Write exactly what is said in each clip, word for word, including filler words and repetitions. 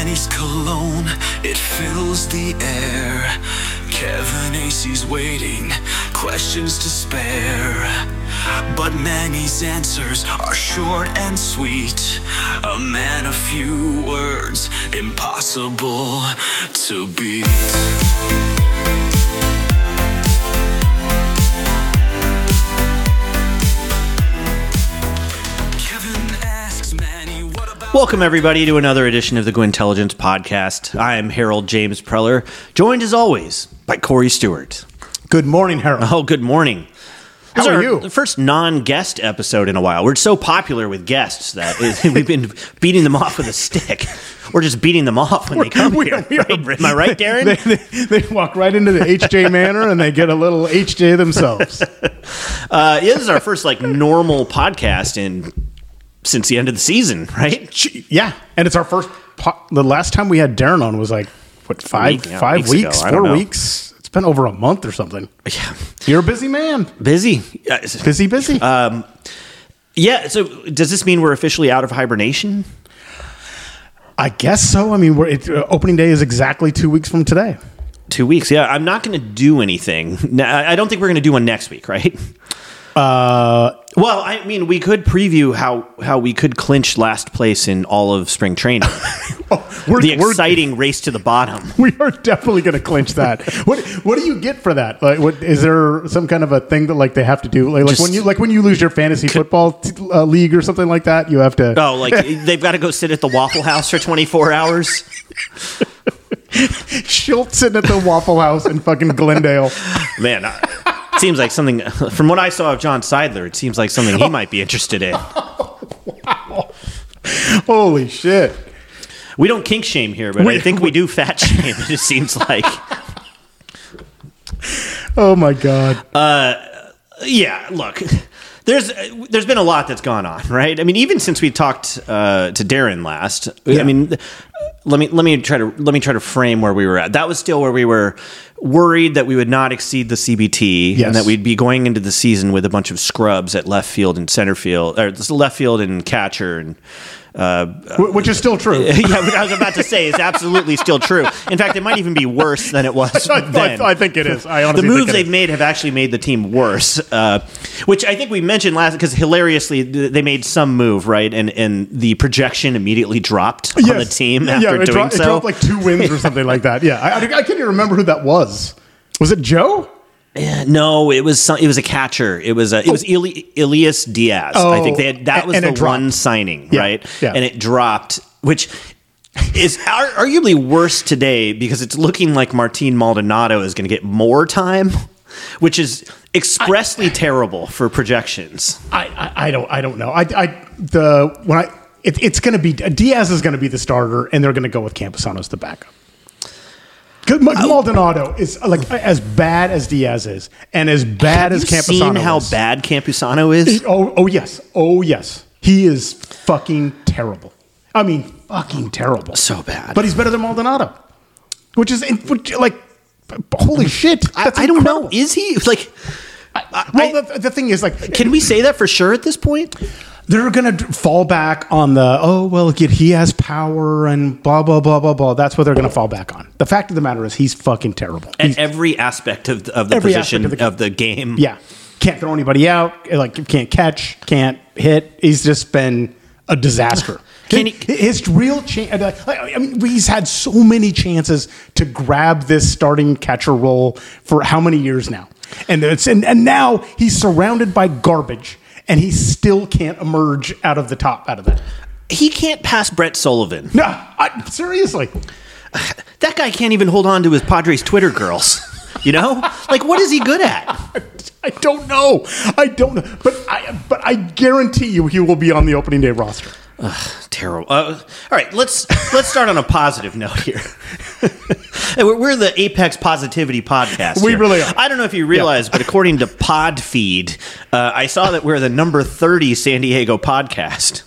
Manny's cologne, it fills the air. Kevin Acey's waiting, questions to spare. But Manny's answers are short and sweet. A man of few words, impossible to beat. Welcome, everybody, to another edition of the Gwintelligence Podcast. I am Harold James Preller, joined, as always, by Corey Stewart. Good morning, Harold. Oh, good morning. This How is are our you? First non-guest episode in a while. We're so popular with guests that it, we've been beating them off with a stick. We're just beating them off when they come we here. are, we are, right? Am I right, Darren? They, they, they walk right into the H J Manor and they get a little H J themselves. Uh, yeah, this is our first like normal podcast in since the end of the season, right? Yeah, and it's our first. Po- the last time we had Darren on was like what five week, yeah, five weeks weeks, ago. I don't four know. weeks. It's been over a month or something. Yeah, You're a busy man. busy, Uh, Busy, busy. Um, yeah. So, does this mean we're officially out of hibernation? I guess so. I mean, we're, it, uh, opening day is exactly two weeks from today. Two weeks. Yeah, I'm not going to do anything. No, I don't think we're going to do one next week, right? Uh, Well, I mean, we could preview how, how we could clinch last place in all of spring training. oh, we're, the we're- exciting race to the bottom. We are definitely going to clinch that. What What do you get for that? Like, what is there some kind of a thing that like they have to do? Like, like Just- when you like when you lose your fantasy football t- uh, league or something like that, you have to. Oh, like they've got to go sit at the Waffle House for twenty-four hours. Schultz sitting at the Waffle House in fucking Glendale. Man, I- it seems like something. From what I saw of John Seidler, it seems like something he might be interested in. Wow! Holy shit! We don't kink shame here, but We- I think we do fat shame. It seems like. Oh my god! Yeah, look, there's there's been a lot that's gone on, right? I mean, even since we talked uh, to Darren last, Yeah. I mean, let me let me try to let me try to frame where we were at. That was still where we were worried that we would not exceed the C B T, Yes. and that we'd be going into the season with a bunch of scrubs at left field and center field, or left field and catcher, and Wh- Which is still true. yeah, what I was about to say is absolutely still true. In fact, it might even be worse than it was I, then. I, I think it is. I The honestly moves think it they've is. made have actually made the team worse, uh, which I think we mentioned last because hilariously th- they made some move, right, and and the projection immediately dropped on the Yes. team Yeah, after it doing dropped, so. It dropped like two wins or something like that. Yeah, I, I, I can't even remember who that was. Was it Joe? Eh, no, it was some, it was a catcher. It was a, it was Eli, Elias Diaz. I think they had, that Oh, was and the it dropped. one signing, Yeah, right? yeah. And it dropped, which is ar- arguably worse today because it's looking like Martin Maldonado is going to get more time, which is expressly terrible for projections. I, I, I don't I don't know. I, I the when I it, it's going to be Diaz is going to be the starter, and they're going to go with Campusano as the backup. 'Cause Ma- Maldonado is like as bad as Diaz is, and as bad Have as you Campusano seen how is. bad Campusano is? Oh, oh yes, oh yes, he is fucking terrible. I mean, fucking terrible. So bad. But he's better than Maldonado, which is which, like, holy shit. I, That's I don't know. incredible. Is he like? Well, the, the thing is, like, Can we say that for sure at this point? they're going to fall back on the, oh, well, he has power and blah, blah, blah, blah, blah. That's what they're going to fall back on. The fact of the matter is he's fucking terrible. At He's, every aspect of the, of the Every position aspect of of the, the- game. yeah. Can't throw anybody out. Like, can't catch, can't hit. He's just been a disaster. Can his, he- his real chance, I mean, he's had so many chances to grab this starting catcher role for how many years now? And it's and, and now he's surrounded by garbage, and he still can't emerge out of the top out of that. He can't pass Brett Sullivan. No, I, seriously. That guy can't even hold on to his Padres Twitter girls. You know, like what is he good at? I don't know. I don't know. But I but I guarantee you he will be on the opening day roster. Terrible. Uh, all right, let's let's start on a positive note here. Hey, we're, we're the Apex Positivity Podcast. We here. really are. I don't know if you realize, but according to Podfeed, uh, I saw that we're the number thirty San Diego podcast.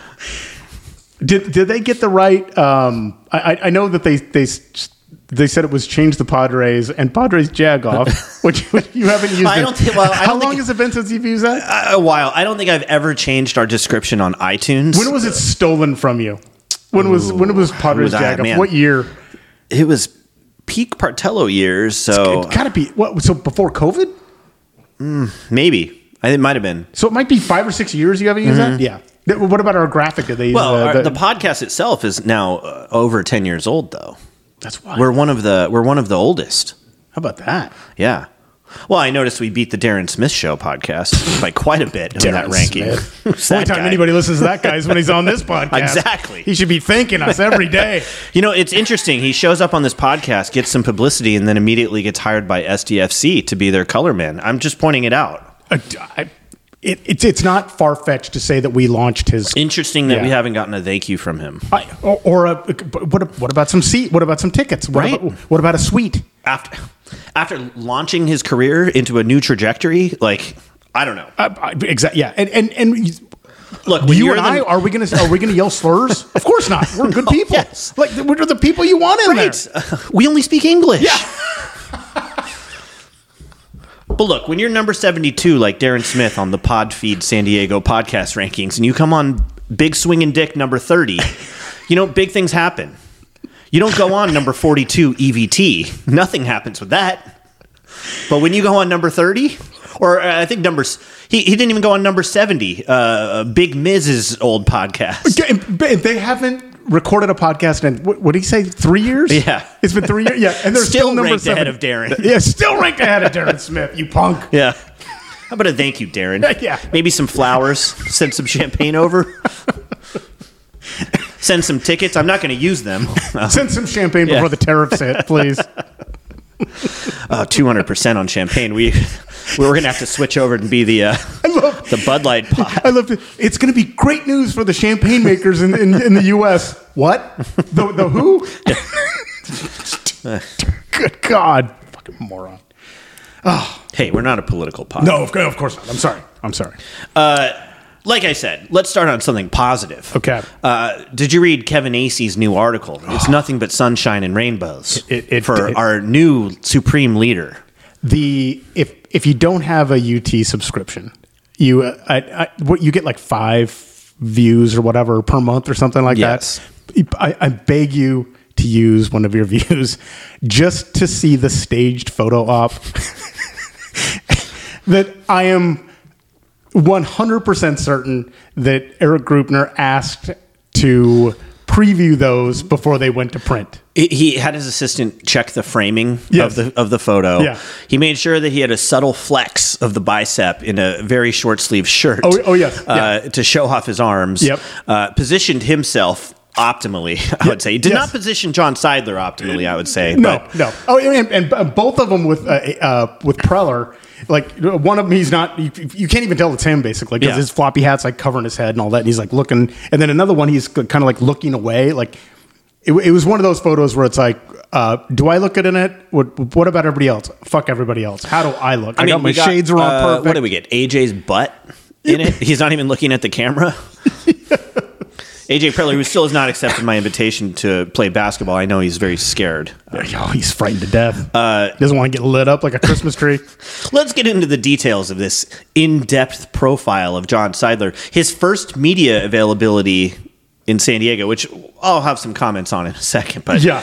Did did they get the right? Um, I I know that they they they said it was change the Padres and Padres Jagoff, which, which you haven't used. I it. don't think- well, I How don't long think- has it been since you've used that? A while. I don't think I've ever changed our description on iTunes. When was it stolen from you? When was when was Padres was I, Jag up? man? What year? It was peak Partello years, so It gotta be what? So before COVID? maybe. I think it might have been. So it might be five or six years you haven't used that? Yeah. Th- What about our graphic? Did they use Well, uh, our, the, the podcast itself is now uh, over ten years old, though. That's why. We're one of the we're one of the oldest. How about that? Yeah. Well, I noticed we beat the Darren Smith Show podcast by quite a bit in that Darren ranking. Smith. Who's The only that time guy? anybody listens to that guy is when he's on this podcast. Exactly. He should be thanking us every day. You know, it's interesting. He shows up on this podcast, gets some publicity, and then immediately gets hired by S D F C to be their color man. I'm just pointing it out. Uh, I, it, it's it's not far fetched to say that we launched his. Interesting that Yeah. we haven't gotten a thank you from him. I, or or a, what what about some seat? What about some tickets? What Right. About, what about a suite? After after launching his career into a new trajectory, like I don't know. Uh, exactly. Yeah. And and and. Look, when You you're and I the, are we gonna are we gonna yell slurs? Of course not. We're good people. Yes. Like we're the people you want in right, there. uh, we only speak English. Yeah. But look, when you're number seventy-two, like Darren Smith on the Podfeed San Diego podcast rankings, and you come on Big Swingin' Dick number thirty, you know, big things happen. You don't go on number forty-two E V T. Nothing happens with that. But when you go on number thirty, or uh, I think number, he, he didn't even go on number seventy, uh, Big Miz's old podcast. And they haven't recorded a podcast in what, what did he say? Three years? Yeah. It's been three years. Yeah, and they're Still still, number ranked seven. ahead of Darren. Yeah, still ranked ahead of Darren Smith. You punk. Yeah. How about a thank you, Darren? Yeah. Maybe some flowers. Send some champagne over. Send some tickets. I'm not going to use them. Uh, Send some champagne Yeah. before the tariffs hit, please. uh, two hundred percent on champagne. We we were going to have to switch over and be the uh, I love. the Bud Light pot. I love it. It's going to be great news for the champagne makers in, in, in the U S. What? The the who? Good God, fucking moron. Hey, we're not a political pod. No, of, of course not. I'm sorry. I'm sorry. Like I said, let's start on something positive. Okay. Uh, did you read Kevin Acey's new article? It's nothing but sunshine and rainbows It- it- for it- our new supreme leader. The if if you don't have a U T subscription, you uh, I, I, what you get like five views or whatever per month or something like Yes. that. I, I beg you to use one of your views just to see the staged photo op that I am one hundred percent certain that Eric Grupner asked to preview those before they went to print. He- He had his assistant check the framing Yes. of the of the photo. Yeah. He made sure that he had a subtle flex of the bicep in a very short sleeve shirt. Oh- oh, yes. uh, to show off his arms. Yep. Uh, positioned himself optimally. I would say he did Yes. not position John Seidler optimally. I would say. No, but no. Oh, and, and, and both of them with uh, uh, with Preller. Like one of them, he's not. You, you can't even tell it's him basically because Yeah. his floppy hat's like covering his head and all that. And he's like looking, and then another one, he's kind of like looking away. Like it, it was one of those photos where it's like, uh, do I look good in it? What What about everybody else? Fuck everybody else. How do I look? I, got my we got, shades are on uh, perfect. What did we get? A J's butt in it. He's not even looking at the camera. A J Preller, who still has not accepted my invitation to play basketball. I know he's very scared. Oh, he's frightened to death. Uh, Doesn't want to get lit up like a Christmas tree. Let's get into the details of this in-depth profile of John Seidler. His first media availability in San Diego, which I'll have some comments on in a second. But Yeah.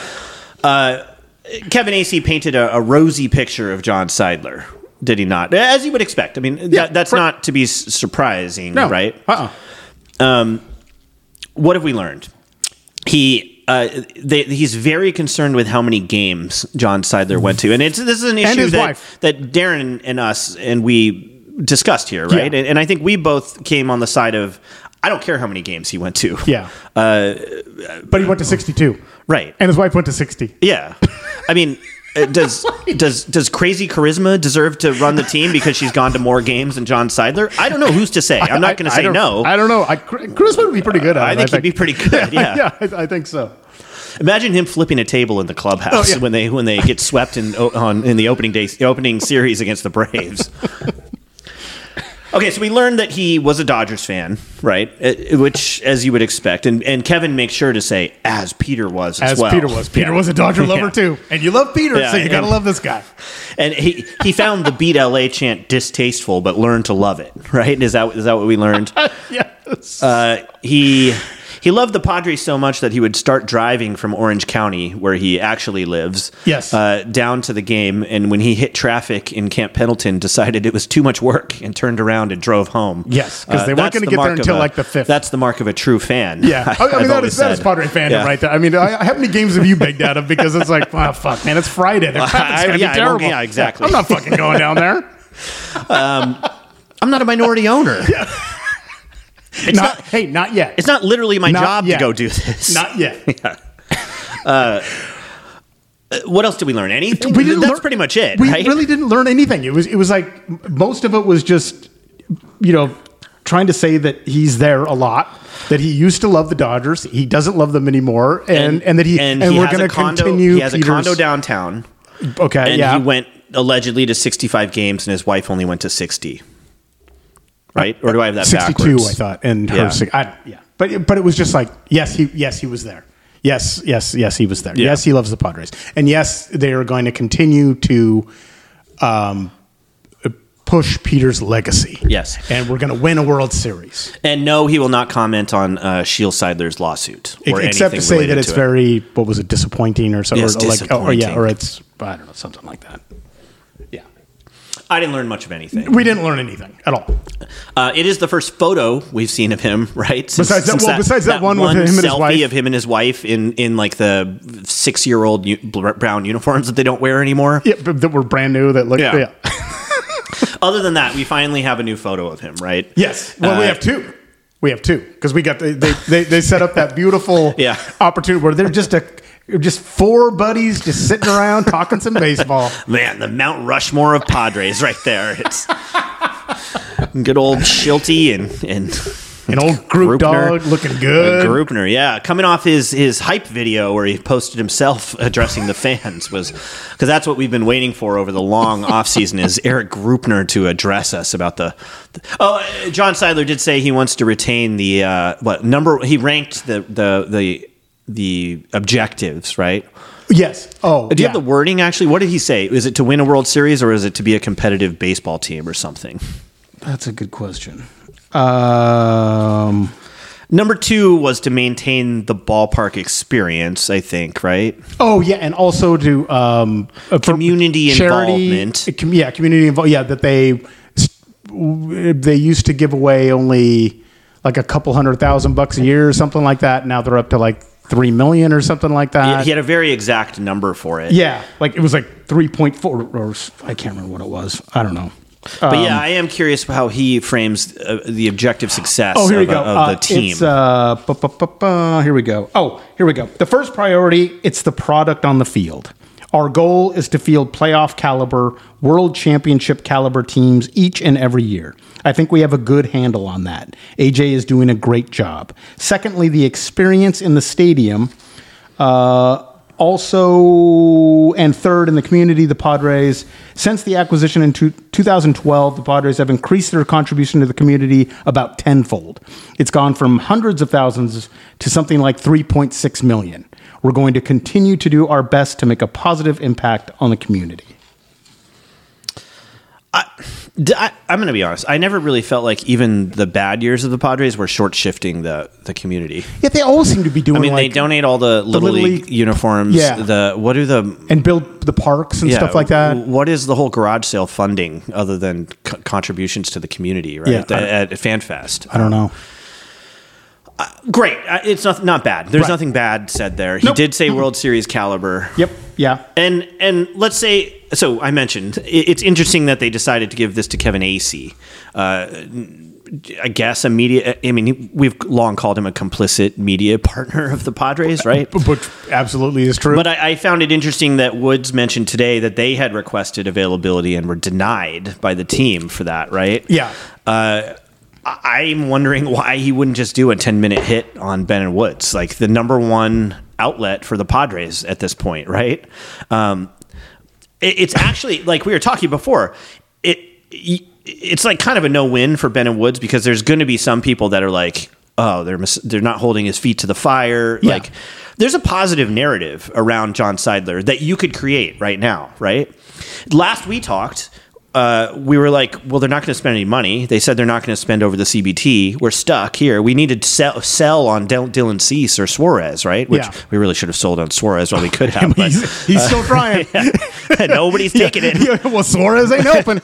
Kevin Acey painted a, a rosy picture of John Seidler, did he not? As you would expect. I mean, Yeah, that, that's for- not to be s- surprising, No. right? Uh-uh. What have we learned? He uh, they, he's very concerned with how many games John Seidler went to, and it's this is an issue his that, wife. that Darren and us and we discussed here, right? Yeah. And, and I think we both came on the side of I don't care how many games he went to. Yeah. Uh, but he went to sixty-two. Right. And his wife went to sixty. Yeah. I mean, uh, does does does crazy charisma deserve to run the team because she's gone to more games than John Seidler? I don't know who's to say. I'm not going to I say don't- no. I don't know. I, Chris would be pretty good at I it. think he'd be pretty good. Yeah. yeah, I, I think so. Imagine him flipping a table in the clubhouse Oh, yeah. when they when they get swept in on in the opening day opening series against the Braves. Okay, so we learned that he was a Dodgers fan, right? Uh, Which, as you would expect, and, and Kevin makes sure to say, as Peter was as, As well. Peter was. Peter Yeah. was a Dodger lover Yeah. too. And you love Peter, Yeah, so you got to and- love this guy. And he, he found the Beat L A chant distasteful, but learned to love it, right? Is that is that what we learned? Yes. Uh, he He loved the Padres so much that he would start driving from Orange County, where he actually lives, Yes. uh, down to the game. And when he hit traffic in Camp Pendleton, decided it was too much work and turned around and drove home. Yes, 'cause they weren't that's gonna the get there mark of until, a- like, the fifth. That's the mark of a true fan. Yeah, I, I I've mean that always is, that is said. Padre fandom Yeah. right there. I mean, I, how many games have you begged out of because it's like, oh fuck, man, it's Friday. The traffic's I- gonna yeah, I be won't- terrible. yeah, exactly. I'm not fucking going down there. I'm not a minority owner. It's not, not, hey, not yet. it's not literally my Not job yet. to go do this. Not yet. What else did we learn? Anything? We didn't That's learn- pretty much it, We right? really didn't learn anything. It was it was like most of it was just, you know, trying to say that he's there a lot, that he used to love the Dodgers, he doesn't love them anymore, and and, that he and, he we're has going a to condo, continue. He has Peter's- a condo downtown. Okay, And yeah. he went allegedly to sixty-five games, and his wife only went to sixty. Right? Or do I have that sixty-two, backwards? I thought, and her Yeah. six, I, yeah. But but it was just like yes, he yes he was there. Yes, yes, yes, he was there. Yeah. Yes, he loves the Padres, and yes, they are going to continue to um, push Peter's legacy. Yes. and we're going to win a World Series. And no, he will not comment on uh, Shield Seidler's lawsuit. Or Except to anything say related that it's to it. very what was it disappointing or something? Yes, or like oh, or yeah, disappointing. or it's I don't know something like that. Yeah, I didn't learn much of anything. we didn't learn anything at all. Uh, it is the first photo we've seen of him, right? Since- Besides that- since well, besides that one with him and his selfie wife. of him and his wife in, in like the six-year-old u- bl- brown uniforms that they don't wear anymore. Yeah, but that were brand new. That looked Yeah. yeah. Other than that, we finally have a new photo of him, right? Yes. Well, we Uh, have two. We have two because we got the, they, they they set up that beautiful Yeah. opportunity where they're just a just four buddies just sitting around talking some baseball. Man, the Mount Rushmore of Padres right there. It's good old Shilty and and An old group Grupner. dog looking Uh, good. Grupner, yeah, coming off his his hype video where he posted himself addressing the fans was because that's what we've been waiting for over the long offseason is Eric Grupner to address us about the. the oh, uh, John Seidler did say he wants to retain the uh, what number he ranked the the the the objectives, right? Yes. Oh, Do you yeah. have the wording actually? What did he say? Is it to win a World Series or is it to be a competitive baseball team or something? That's a good question. Um. Number two was to maintain the ballpark experience, I think, right? Oh yeah, and also to um, uh, for Community involvement. uh, com- yeah, community involvement. Yeah, that they they used to give away only like a couple hundred thousand bucks a year or something like that. Now they're up to like three million or something like that. He had a very exact number for it. Yeah, like it was like three point four, or I can't remember what it was. I don't know. But yeah, I am curious how he frames uh, the objective success Oh, here of, we go. of the Uh, team. It's, uh, bu- bu- bu- bu- here we go. Oh, here we go. The first priority, it's the product on the field. Our goal is to field playoff caliber, world championship caliber teams each and every year. I think we have a good handle on that. A J is doing a great job. Secondly, the experience in the stadium. Uh, also, and third, in the community, the Padres, since the acquisition in two, two thousand twelve, the Padres have increased their contribution to the community about tenfold. It's gone from hundreds of thousands to something like three point six million. We're going to continue to do our best to make a positive impact on the community. D- I, I'm going to be honest. I never really felt like even the bad years of the Padres were short shifting the, the community. Yet they always seem to be doing I mean, like, they donate all the Little, Little League, League- uniforms. Yeah. The what do the and build the parks and yeah, stuff like that. What is the whole garage sale funding other than co- contributions to the community, right? Yeah, I- at, at FanFest. I don't know. Great. Uh, It's not not bad. There's Right. nothing bad said there. He Nope. did say World Series caliber. Yep. Yeah. And and let's say so. I mentioned it, it's interesting that they decided to give this to Kevin Acee. Uh, I guess a media. I mean, we've long called him a complicit media partner of the Padres, right? Which absolutely is true. But I, I found it interesting that Woods mentioned today that they had requested availability and were denied by the team for that, right? yeah. Uh, I- I'm wondering why he wouldn't just do a ten minute hit on Ben and Woods, like the number one outlet for the Padres at this point, right? Um, it, it's actually like we were talking before. It it's like kind of a no win for Ben and Woods because there's going to be some people that are like, oh, they're mis- they're not holding his feet to the fire. Yeah. Like, there's a positive narrative around John Seidler that you could create right now, right? Last we talked. uh, we were like, well, they're not going to spend any money. They said they're not going to spend over the C B T. We're stuck here. We need to sell, sell on Del- Dylan Cease or Suarez, right? Which Yeah. we really should have sold on Suarez while we could have. But, he's he's still trying. yeah, nobody's taking it. Yeah, well, Suarez ain't open.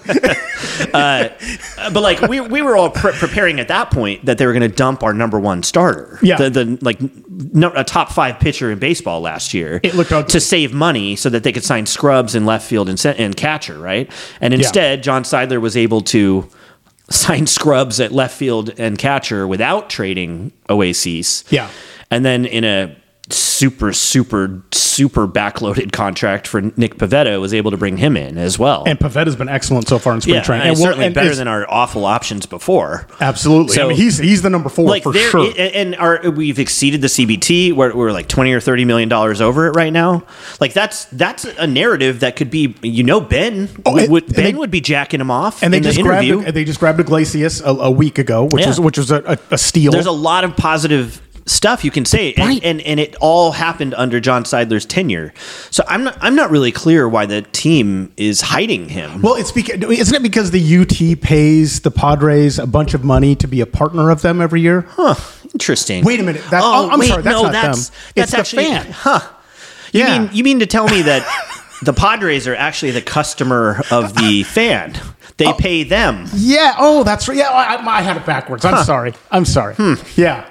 Uh, but like we we were all pre- preparing at that point that they were going to dump our number one starter, Yeah. the, the like no, a top five pitcher in baseball last year. It looked ugly. to save money so that they could sign scrubs in left field and, se- and catcher, right? And instead, John Seidler was able to sign scrubs at left field and catcher without trading Oasis. Yeah. And then in a super, super, super backloaded contract for Nick Pivetta was able to bring him in as well. And Pavetta's been excellent so far in spring yeah, training. and well, certainly and better it's- than our awful options before. Absolutely. So- I mean, he's he's the number four Like for there, sure. and our we've exceeded the C B T. We're, we're like twenty or thirty million dollars over it right now. Like that's that's a narrative that could be. You know, Ben Oh, would, and- would and Ben they- would be jacking him off and they in just the grabbed interview. a, they just grabbed Iglesias a, a week ago, which Yeah. was which was a, a, a steal. There's a lot of positive stuff you can say, and, Right. and and it all happened under John Seidler's tenure. So I'm not I'm not really clear why the team is hiding him. Well, it's because isn't it because the U T pays the Padres a bunch of money to be a partner of them every year? Huh? Interesting. Wait a minute. That- oh, oh, I'm wait, sorry, that's no, not that's them. that's It's the actually fan. huh? You Yeah. mean you mean to tell me that the Padres are actually the customer of the fan? They Oh. pay them. Yeah. Oh, that's right. Yeah, I, I had it backwards. I'm sorry. I'm sorry. Hmm. Yeah.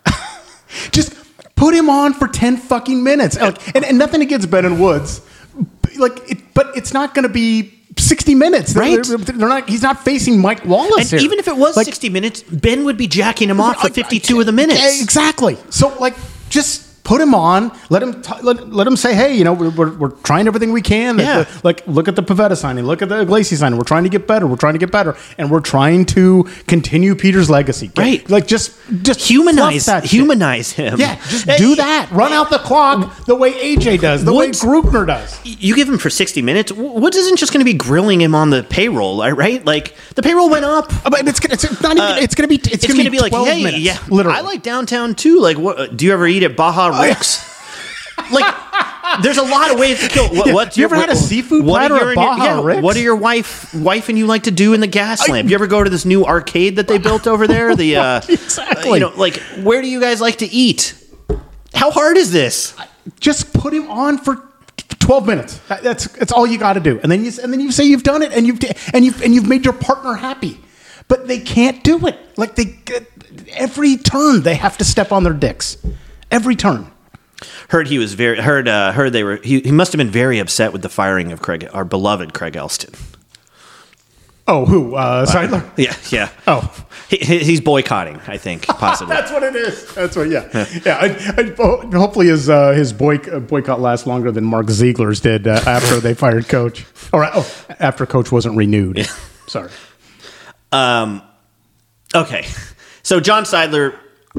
Just put him on for ten fucking minutes. Like, and, and nothing against Ben and Woods, like, it, but it's not going to be sixty minutes. They're- Right. They're, they're not. He's not facing Mike Wallace And here. even if it was Like, sixty minutes, Ben would be jacking him off for I- I fifty-two of the can't- minutes. Exactly. So, like, just put him on. Let him t- let, let him say, hey, you know, we're, we're, we're trying everything we can. The- Yeah. the- like, look at the Pivetta signing. Look at the Iglesias signing. We're trying to get better. We're trying to get better, and we're trying to continue Peter's legacy. Get- Right. Like, just just Humanize, fluff that shit. humanize him. Yeah, just Hey, do that. Run out the clock the way A J does, the Woods- way Grupner does. You give him for sixty minutes. Woods isn't just going to be grilling him on the payroll, right? Like the payroll went up. Uh, But it's, gonna- it's not even. Uh, it's going to be. It's, It's, going going to to be like, twelve hey, minutes, yeah, literally. I like downtown too. Like, what? Do you ever eat at Baja Rick's? Like, there's a lot of ways to kill. What? Yeah. what You ever what- had a seafood what platter are at your- Baja yeah, Rick's? What do your wife, wife and you like to do in the gas lamp? You ever go to this new arcade that they built over there? The uh, Exactly. uh, you know, like, where do you guys like to eat? How hard is this? Just put him on for twelve minutes. That- That's that's all you got to do, and then you and then you say you've done it, and you've and you've and you've made your partner happy. But they can't do it. Like they every turn they have to step on their dicks. Every turn. Heard he was very heard uh, heard they were he, he must have been very upset with the firing of Craig, our beloved Craig Elston. Oh, who? Uh, Seidler? Yeah, yeah. Oh. he, he- he's boycotting. I think possibly. That's what it is. That's what. Yeah, yeah. I, I, ho- hopefully his uh, his boycott, boycott lasts longer than Mark Ziegler's did uh, after they fired coach, or oh, after coach wasn't renewed. Sorry. Um, okay, so John Seidler.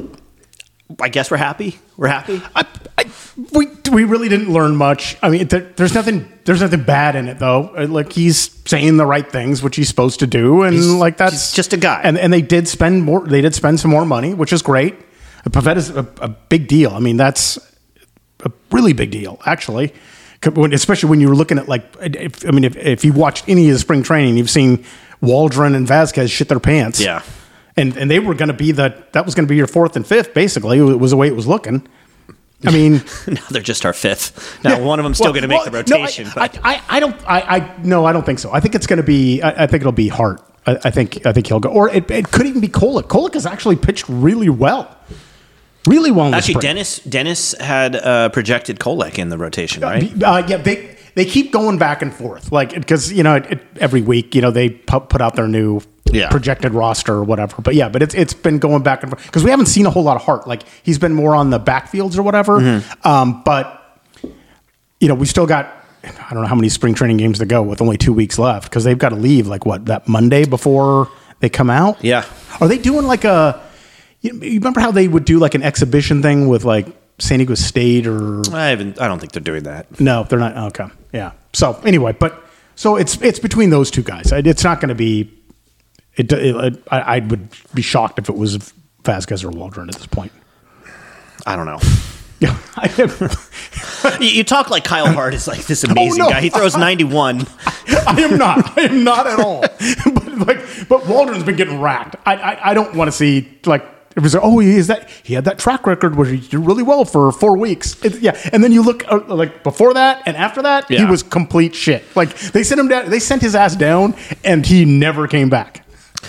I guess we're happy. We're happy. I, I, we we really didn't learn much. I mean, there, there's nothing there's nothing bad in it though. Uh, Like he's saying the right things, which he's supposed to do, and He's- like that's he's just a guy. And and they did spend more. They did spend some more money, which is great. Pavetta's a, a big deal. I mean, that's a really big deal, actually. When- Especially when you're looking at like, if, I mean, if, if you watched any of the spring training, you've seen Waldron and Vasquez shit their pants. Yeah. And and they were going to be the that was going to be your fourth and fifth. Basically, it was the way it was looking. I mean, Now they're just our fifth. Now yeah, one of them's still well, going to make well, the rotation. No, I, but I, I, I don't. I, I no, I don't think so. I think it's going to be. I, I think it'll be Hart. I, I think. I think he'll go. Or it, it could even be Kolek. Kolek has actually pitched really well, really well. In the actually, spring. Dennis Dennis had uh, projected Kolek in the rotation, right? Uh, yeah, they they keep going back and forth, like because you know it, it, every week you know they pu- put out their new Yeah. projected roster or whatever. But yeah, but it's it's been going back and forth because we haven't seen a whole lot of Hart. Like he's been more on the backfields or whatever. Mm-hmm. Um, but you know we still got I don't know how many spring training games to go with only two weeks left because they've got to leave like what that Monday before they come out. Yeah. Are they doing like a? You, you remember how they would do like an exhibition thing with like San Diego State or? I haven't. I don't think they're doing that. No, they're not. Okay, yeah. So anyway, but so it's it's between those two guys. It's not going to be. It, it, I, I would be shocked if it was Vasquez or Waldron at this point. I don't know. Yeah, I am, You, you talk like Kyle Hart is like this amazing Oh, no. guy. He throws ninety-one. I am not. I am not at all. But like, but Waldron's been getting racked. I I, I don't want to see like it was. Oh, he is that he had that track record where he did really well for four weeks. It, yeah, and then you look uh, like before that and after that, he Yeah. was complete shit. Like they sent him down. They sent his ass down, and he never came back.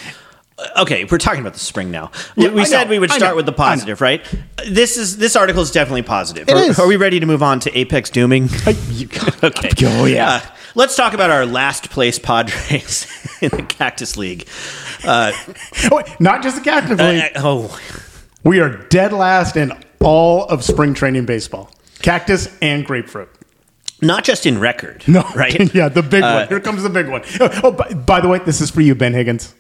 Okay, we're talking about the spring now. We, Yeah, we I said know, we would I start know, with the I know. positive, right? This is this article is definitely positive. It are, is. are we ready to move on to Apex Dooming? I, you, Okay. Oh yeah. Uh, let's talk about our last place Padres in the Cactus League. Uh, Oh, wait, not just the Cactus League. uh, oh, We are dead last in all of spring training baseball. Cactus and grapefruit. not just in record, No, right? yeah, the big Uh, one. Here comes the big one. Oh, oh by, by the way, this is for you, Ben Higgins.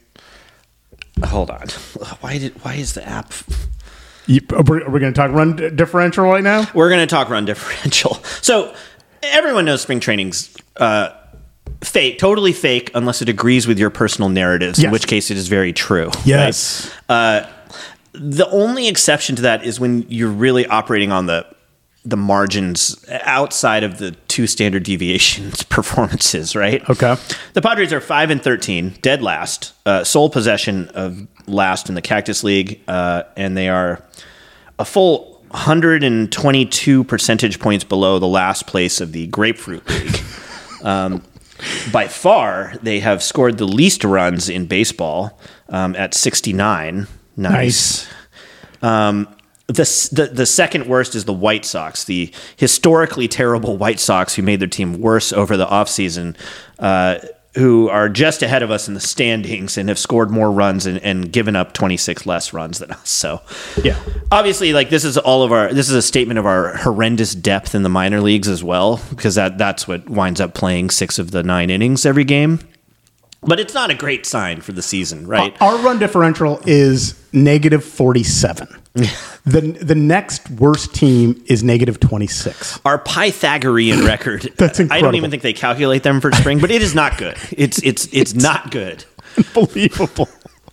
Hold on. Why did? Why is the app? You, are we, we going to talk run d- differential right now? We're going to talk run differential. So everyone knows spring training's uh, fake, totally fake, unless it agrees with your personal narratives. In Yes. which case, it is very true. Yes. right? Uh, the only exception to that is when you're really operating on the the margins outside of the two standard deviations performances, right? Okay. The Padres are five and thirteen, dead last, uh, sole possession of last in the Cactus League, uh, and they are a full one hundred twenty-two percentage points below the last place of the Grapefruit League. um, by far, they have scored the least runs in baseball um, at sixty-nine. Nice. Um, The, the the second worst is the White Sox, the historically terrible White Sox who made their team worse over the offseason, uh, who are just ahead of us in the standings and have scored more runs and, and given up twenty-six less runs than us. So, Yeah. obviously, like this is all of our this is a statement of our horrendous depth in the minor leagues as well, because that that's what winds up playing six of the nine innings every game. But it's not a great sign for the season, right? Our run differential is negative forty-seven. the The next worst team is negative twenty-six. Our Pythagorean record. That's I don't incredible. even think they calculate them for spring, but it is not good. It's it's it's not good. Unbelievable.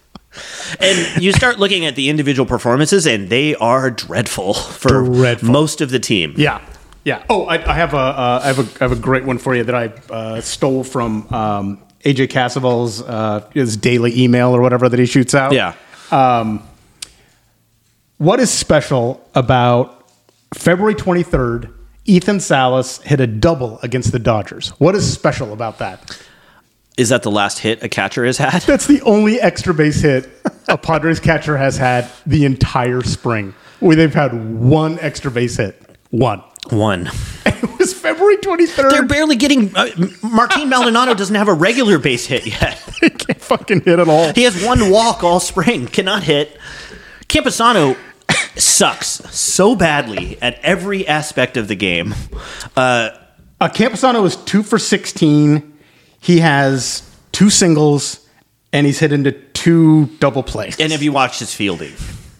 And you start looking at the individual performances, and they are dreadful for Dreadful. most of the team. Yeah. Yeah. Oh, I, I have a uh, I have a I have a great one for you that I uh, stole from um, A J Cassavell's uh, his daily email or whatever that he shoots out. Yeah. What is special about February twenty-third? Ethan Salas hit a double against the Dodgers. What is special about that? Is that the last hit a catcher has had? That's the only extra base hit a Padres catcher has had the entire spring. Where they've had one extra base hit. One. One. It was February twenty-third. They're barely getting. Uh, Martin Maldonado doesn't have a regular base hit yet. They can't fucking hit at all. He has one walk all spring. Cannot hit. Camposano sucks so badly at every aspect of the game. Uh, Uh, Camposano is two for sixteen. He has two singles, and he's hit into two double plays. and have you watched his fielding?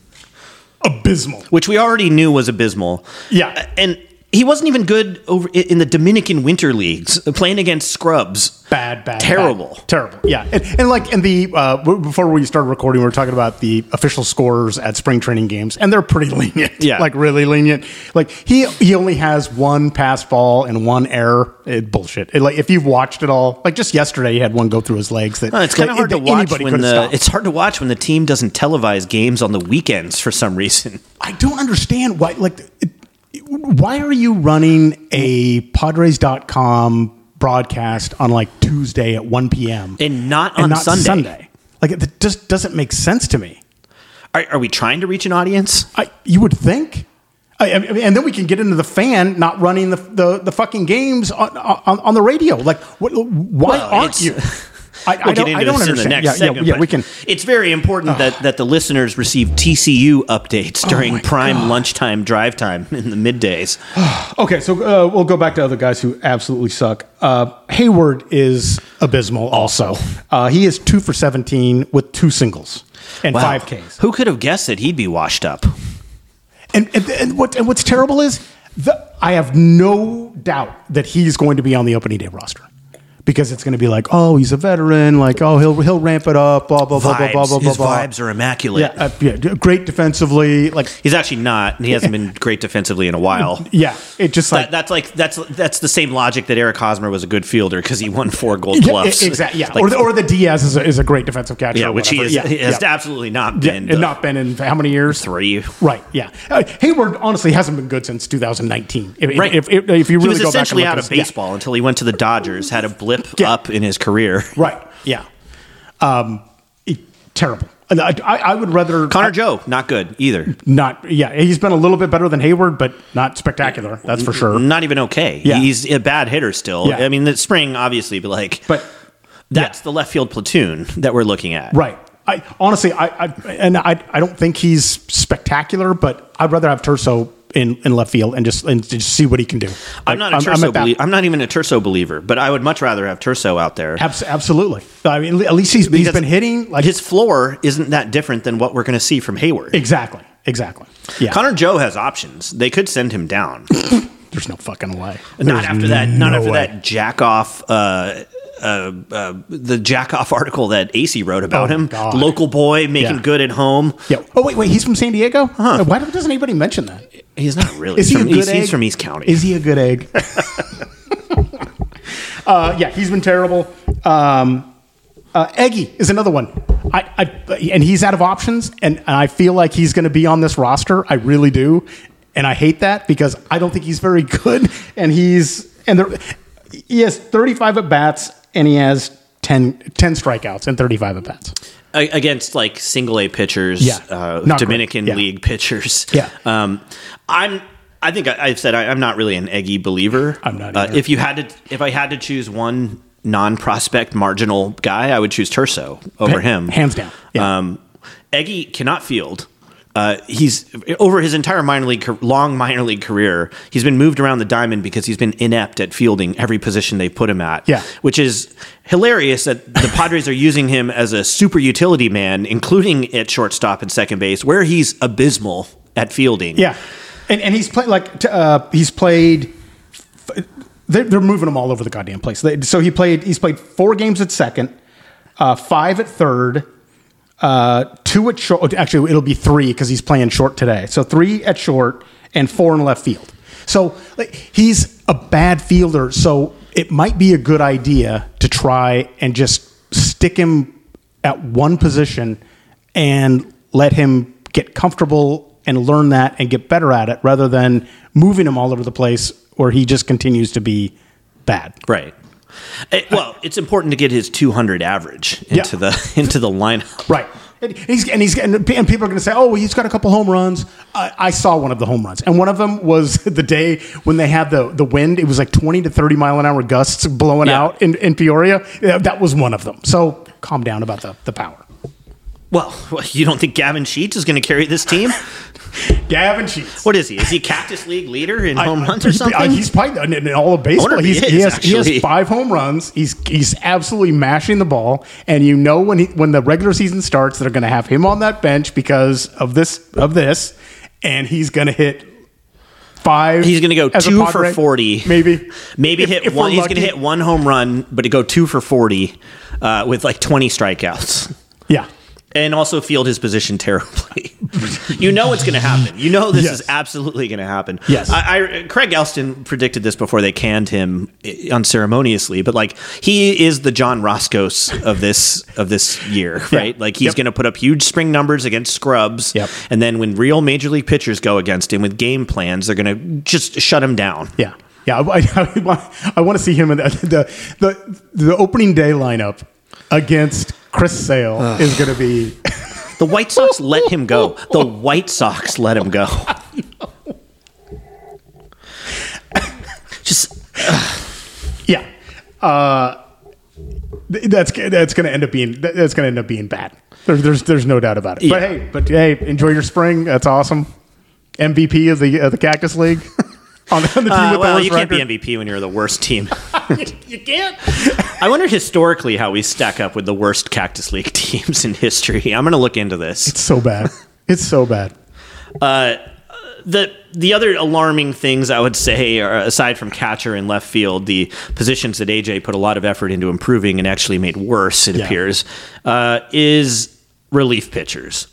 Abysmal. Which we already knew was abysmal. Yeah. Uh, And he wasn't even good over in the Dominican Winter Leagues, playing against scrubs. Bad, bad, Terrible. bad. terrible. Yeah, and, and like, and the uh, w- before we started recording, we were talking about the official scores at spring training games, and they're pretty lenient. Yeah. like really lenient. Like he he only has one pass ball and one error. It, bullshit. It, like if you've watched it all, like just yesterday, he had one go through his legs. That Uh, it's kind of like, hard to that watch anybody when could've the stopped. it's hard to watch when the team doesn't televise games on the weekends for some reason. I don't understand why. Like, it, why are you running a Padres dot com broadcast on like Tuesday at one p.m. And not on Sunday. Like, it just doesn't make sense to me. Are, are we trying to reach an audience? I, you would think. I, I mean, and then we can get into the fan not running the the, the fucking games on, on on the radio. Like, what, why Well, aren't it's- you? I, I We'll don't, get into I don't this understand. in the next yeah, segment. yeah, yeah, but we can. It's very important that, that the listeners receive T C U updates during Oh my prime God. lunchtime drive time in the middays. Okay, so uh, we'll go back to other guys who absolutely suck. Uh, Hayward is abysmal also. Uh, he is two for seventeen with two singles and Wow. five Ks. Who could have guessed that he'd be washed up? And, and, and, what, and what's terrible is the, I have no doubt that he's going to be on the opening day roster. because it's going to be like, oh, he's a veteran, like, oh, he'll he'll ramp it up, blah blah blah Vibes. blah blah blah His blah. vibes are immaculate. Yeah, uh, yeah, great defensively, like He's actually not. He hasn't been great defensively in a while. yeah, it just like That, that's like that's that's the same logic that Eric Hosmer was a good fielder because he won four Gold Gloves. yeah, exactly, yeah, Like, or the, or the Diaz is a, is a great defensive catcher, yeah, or which he whatever. is, yeah, he has yeah. absolutely not Yeah, been. and not been in how many years? three. Right. Yeah. Uh, Hayward honestly hasn't been good since two thousand nineteen. If, Right. If, if, if you really he was go essentially back out and of look at his- baseball until he went to the Dodgers, had a blip Yeah. up in his career. Yeah. Right. Yeah. Um, it- terrible. And I, I, I would rather Connor I- Joe, not good either. not. Yeah, he's been a little bit better than Hayward, but not spectacular. That's for sure. Not even okay. Yeah. He's a bad hitter still. Yeah. I mean, the spring obviously, but like, But that's the left field platoon that we're looking at. right. I honestly, I, I and I, I don't think he's spectacular, but I'd rather have Terso in, in left field and just and just see what he can do. I'm Like, not a Terso at that- believer. I'm not even a Terso believer, but I would much rather have Terso out there. Abs- absolutely. I mean, at least he's, he's Because been hitting like His floor isn't that different than what we're going to see from Hayward. exactly, exactly. Yeah. Connor Joe has options. They could send him down. There's no fucking way. not There's after that. Not no after way. that jack off. Uh, uh, uh, the jack off article that A C wrote about Oh, him. God. Local boy making Yeah. good at home. Yeah. Oh wait, wait. He's from San Diego. Huh. Why doesn't anybody mention that? He's not really. Is he from, a good he's, egg? he's from East County. Is he a good egg? uh, yeah, he's been terrible. Um, uh, Eggy is another one. I, I and he's out of options, and, and I feel like he's going to be on this roster. I really do, and I hate that because I don't think he's very good. And he's and there, he has thirty-five at bats, and he has ten, ten strikeouts and thirty-five at bats. A- against like single A pitchers, Yeah. uh, Not Dominican great. Yeah. League pitchers. Yeah. Um, I'm. I think I, I've said I, I'm not really an Eggy believer. I'm not Uh, either. if you had to, if I had to choose one non-prospect marginal guy, I would choose Terso over him, hands down. Yeah. Um, Eggy cannot field. Uh, he's over his entire minor league, car- long minor league career. He's been moved around the diamond because he's been inept at fielding every position they put him at. Yeah. Which is hilarious that the Padres are using him as a super utility man, including at shortstop and second base, where he's abysmal at fielding. Yeah, and and he's played like t- uh, he's played. They're, they're moving him all over the goddamn place. They, so he played. He's played four games at second, uh, five at third, uh, two at short. Actually, it'll be three because he's playing short today. So three at short and four in left field. So like, he's a bad fielder. So it might be a good idea to try and just stick him at one position and let him get comfortable and learn that and get better at it rather than moving him all over the place where he just continues to be bad. Right. Uh, well, it's important to get his two hundred average into Yeah. the into the lineup. Right. And he's and he's and people are going to say, "Oh, he's got a couple home runs." I, I saw one of the home runs, and one of them was the day when they had the the wind. It was like twenty to thirty mile an hour gusts blowing Yeah. out in, in Peoria. Yeah, that was one of them. So calm down about the the power. Well, you don't think Gavin Sheets is going to carry this team? Gavin Sheets. What is he? Is he Cactus League leader in home I- runs or he's- something? He's probably in, in all of baseball. wonder if He's, he he, is, has, he actually. has five home runs. He's he's absolutely mashing the ball, and you know when he when the regular season starts, they're going to have him on that bench because of this of this, and he's going to hit five. He's going to go as a two Padre, for forty, maybe. Maybe If- hit if one. we're He's going to lucky. hit one home run, but to go two for forty uh, with like twenty strikeouts, Yeah. and also field his position terribly. You know it's going to happen. You know this Yes. is absolutely going to happen. Yes. I, I, Craig Elston predicted this before they canned him unceremoniously, but like he is the John Roscos of this of this year, right? Yeah. Like he's Yep. going to put up huge spring numbers against scrubs, Yep. and then when real major league pitchers go against him with game plans, they're going to just shut him down. Yeah. Yeah. I, I, want, I want to see him in the the, the, the opening day lineup against Chris Sale is going to be. The White Sox let him go. The White Sox let him go. Just Yeah, uh, th- that's that's going to end up being that's going to end up being bad. There's there's there's no doubt about it. But Yeah. hey, but hey, enjoy your spring. That's awesome. M V P of the of the Cactus League on the, on the team uh, with well, the you worst can't be record. M V P when you're the worst team. You can't. I wonder historically how we stack up with the worst Cactus League teams in history. I'm going to look into this. It's so bad. It's so bad. the the other alarming things I would say are, aside from catcher and left field, the positions that A J put a lot of effort into improving and actually made worse, it Yeah. appears, uh, is relief pitchers.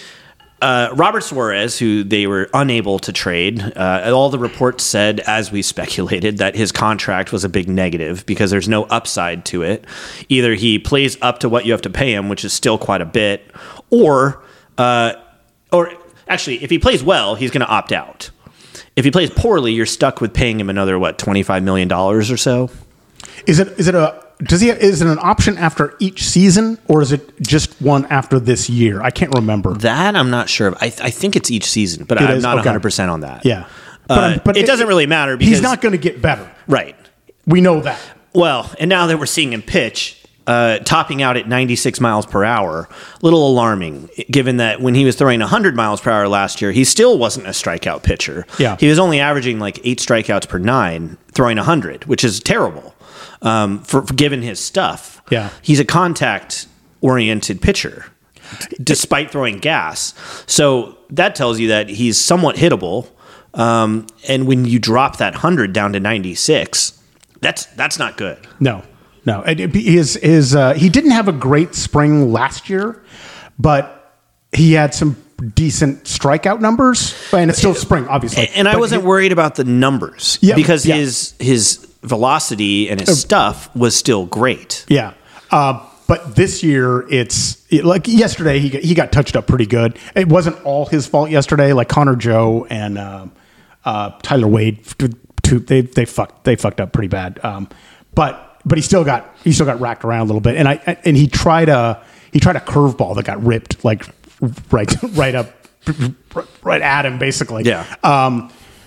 Uh, Robert Suarez, who they were unable to trade, uh, all the reports said, as we speculated, that his contract was a big negative because there's no upside to it. Either he plays up to what you have to pay him, which is still quite a bit, or, uh, or actually, if he plays well, he's going to opt out. If he plays poorly, you're stuck with paying him another, what, twenty-five million dollars or so? Is it is it a does he is it an option after each season, or is it just one after this year? I can't remember. That I'm not sure of. I, I think it's each season, but It I'm is? not Okay. one hundred percent on that. Yeah, Uh, it doesn't really matter because he's not going to get better. right. We know that. Well, and now that we're seeing him pitch, uh, topping out at ninety-six miles per hour, a little alarming, given that when he was throwing one hundred miles per hour last year, he still wasn't a strikeout pitcher. Yeah. He was only averaging like eight strikeouts per nine, throwing one hundred, which is terrible um, for, for given his stuff. Yeah. He's a contact-oriented pitcher, despite throwing gas. So that tells you that he's somewhat hittable. Um, and when you drop that one hundred down to ninety-six, that's that's not good. No, no. And it- His his uh, he didn't have a great spring last year, but he had some decent strikeout numbers. And it's still spring, obviously. And I But wasn't he- worried about the numbers Yeah, because yeah. his his velocity and his stuff was still great. Yeah. Uh, but this year, it's it, like yesterday. He got, he got touched up pretty good. It wasn't all his fault yesterday. Like Connor Joe and uh, uh, Tyler Wade, two, they they fucked they fucked up pretty bad. Um, but but he still got he still got racked around a little bit. And I and he tried a he tried a curveball that got ripped like right right up right at him basically. Yeah. Um,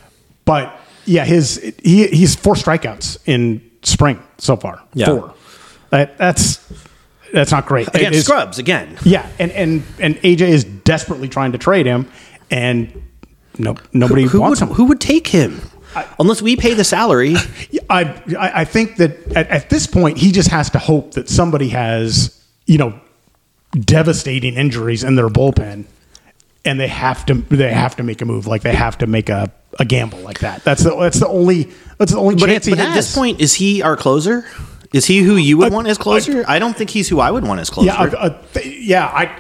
but yeah, his he he's four strikeouts in spring so far. Yeah. Four. That, that's that's not great. It Against is- Scrubs again. Yeah, and, and and A J is desperately trying to trade him, and no nobody Who wants would, him. who would take him? Unless we pay the salary. I I I think that at, at this point he just has to hope that somebody has you know devastating injuries in their bullpen, and they have to they have to make a move, like they have to make a, a gamble like that. That's the that's the only that's the only But, chance at, he but has. at this point, is he our closer? Is he who you would I- want as closer? I, don't think he's who I would want as closer. yeah, uh, uh, th- yeah. I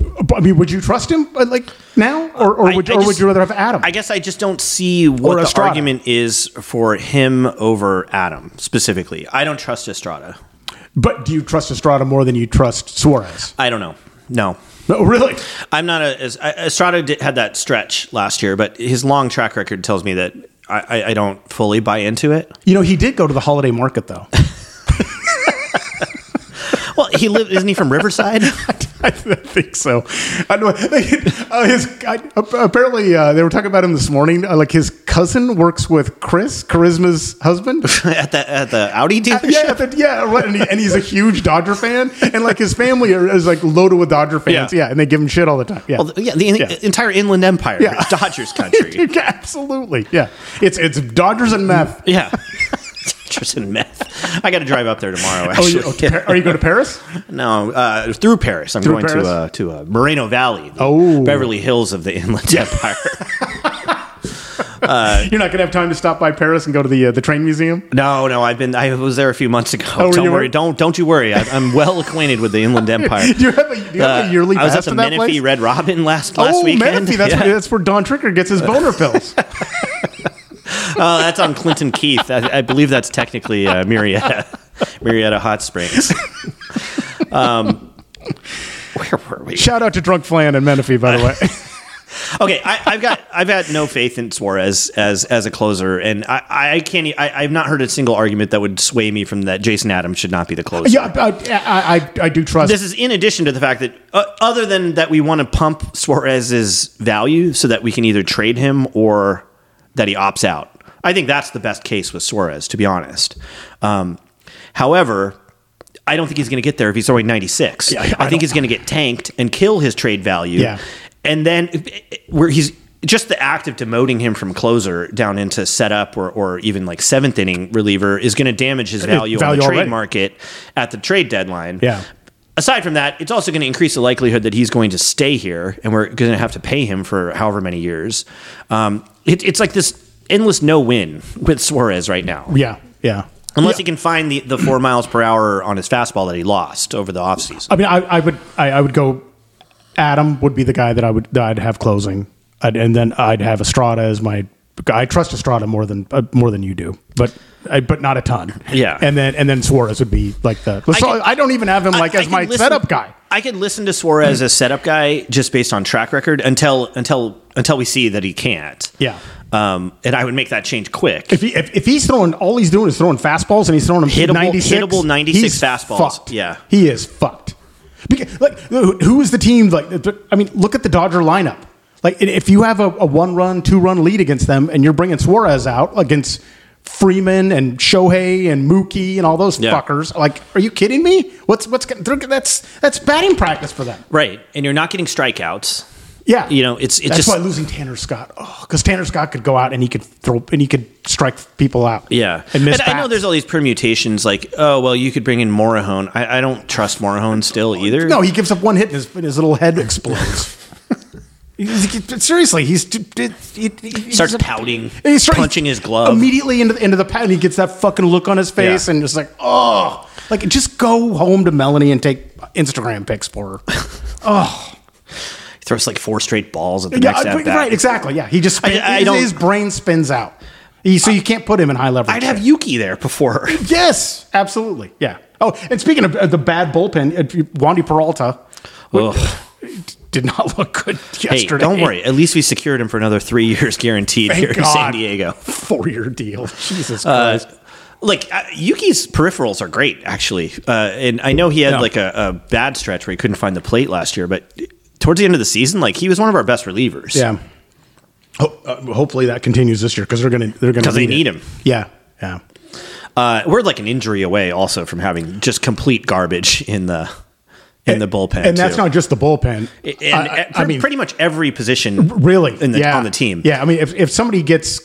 I mean, would you trust him uh, like now, or, or I- would I or would just- you rather have Adam? I guess I just don't see what the Estrada. argument is for him over Adam specifically. I don't trust Estrada. But do you trust Estrada more than you trust Suarez? I don't know. No. No, really. I'm not a. As, I- Estrada did, had that stretch last year, but his long track record tells me that I, I, I don't fully buy into it. You know, he did go to the holiday market, though. Well, he lived. Isn't he from Riverside? I think so. I know. Uh, his I, apparently uh, they were talking about him this morning. Uh, like his cousin works with Chris, Charisma's husband. at the at the Audi dealership. yeah, the, yeah, right. And, he, and he's a huge Dodger fan, and like his family are, is like loaded with Dodger fans. Yeah. Yeah, and they give him shit all the time. Yeah, Well, yeah, the Yeah. entire Inland Empire, Yeah. is Dodgers country. Yeah, absolutely. Yeah, it's it's Dodgers and meth. Yeah, Dodgers and meth. I got to drive up there tomorrow. Oh, Actually, you, oh, to Par- are you going to Paris? no, uh, through Paris. I'm Through going Paris? to uh, to uh, Moreno Valley, the Oh. Beverly Hills of the Inland Empire. You're not going to have time to stop by Paris and go to the uh, the train museum. No, no, I've been. I was there a few months ago. Oh, were don't you worry. were- Don't don't you worry. I, I'm well acquainted with the Inland Empire. Do you have a, do you have Uh, a yearly I was pass at the to that Menifee place? Red Robin last last oh, weekend. Menifee. That's, Yeah. where, that's where Don Tricker gets his boner pills. Oh, that's on Clinton Keith. I, I believe that's technically uh, Murrieta, Murrieta Hot Springs. Um, where were we? Shout out to Drunk Flan and Menifee, by the way. Okay, I, I've got I've got no faith in Suarez as as a closer, and I, I can't. e- I, I've not heard a single argument that would sway me from that. Jason Adams should not be the closer. yeah, I, I, I, I do trust. This is in addition to the fact that, uh, other than that, we want to pump Suarez's value so that we can either trade him or that he opts out. I think that's the best case with Suarez, to be honest. Um, however, I don't think he's going to get there if he's throwing ninety-six. Yeah, I I, don't- think he's going to get tanked and kill his trade value. Yeah. And then where he's just the act of demoting him from closer down into setup or, or even like seventh inning reliever is going to damage his value, on value the trade already. market at the trade deadline. Yeah. aside from that, it's also going to increase the likelihood that he's going to stay here, and we're going to have to pay him for however many years. Um, it, it's like this endless no-win with Suarez right now. Yeah, yeah. Unless yeah. he can find the, the four miles per hour on his fastball that he lost over the offseason. I mean, I, I would I, I would go. Adam would be the guy that I would that I'd have closing, I'd, and then I'd have Estrada as my. I trust Estrada more than uh, more than you do, but I, but not a ton. Yeah, and then and then Suarez would be like the. I, can, I don't even have him like I, as I my listen, setup guy. I could listen to Suarez as setup guy just based on track record until until until we see that he can't. Yeah. Um, and I would make that change quick. If, he, if if he's throwing, all he's doing is throwing fastballs, and he's throwing them hittable, ninety-six, hittable ninety-six he's fastballs. Fucked. Yeah, he is fucked. Because, like, who is the team? Like, I mean, look at the Dodger lineup. Like, if you have a, a one-run, two-run lead against them, and you're bringing Suarez out against Freeman and Shohei and Mookie and all those yeah. fuckers, like, are you kidding me? What's what's that's that's batting practice for them, right? And you're not getting strikeouts. Yeah, you know, it's it's that's just why losing Tanner Scott. Oh, because Tanner Scott could go out and he could throw and he could strike people out. Yeah, and, miss and I know there's all these permutations. Like, oh well, you could bring in Morahone. I, I don't trust Morahone still either. No, he gives up one hit and his, and his little head explodes. Seriously, he's he, he, he starts pouting, he's punching his glove immediately into the, into the pad, and he gets that fucking look on his face, yeah. and just like, oh, like just go home to Melanie and take Instagram pics for her. Oh, he throws like four straight balls at the yeah, next at bat. Right, exactly. Yeah, he just spin, I, I his, don't, his brain spins out. He, so you can't put him in high leverage. I'd have Yuki there before her. Yes, absolutely. Yeah. Oh, and speaking of uh, the bad bullpen, Wandy Peralta. Did not look good yesterday. Hey, don't worry. At least we secured him for another three years guaranteed Thank here God. in San Diego. Four-year deal. Jesus uh, Christ. Like, uh, Yuki's peripherals are great, actually. Uh, and I know he had, no. like, a, a bad stretch where he couldn't find the plate last year, but towards the end of the season, like, he was one of our best relievers. Yeah. Ho- uh, hopefully that continues this year because they're going to they're going because they need it. him. Yeah, yeah. Uh, we're like an injury away also from having just complete garbage in the in and, the bullpen, and that's too. not just the bullpen. And, I, I, I mean, pretty much every position, really, in the, yeah. on the team. Yeah, I mean, if if somebody gets.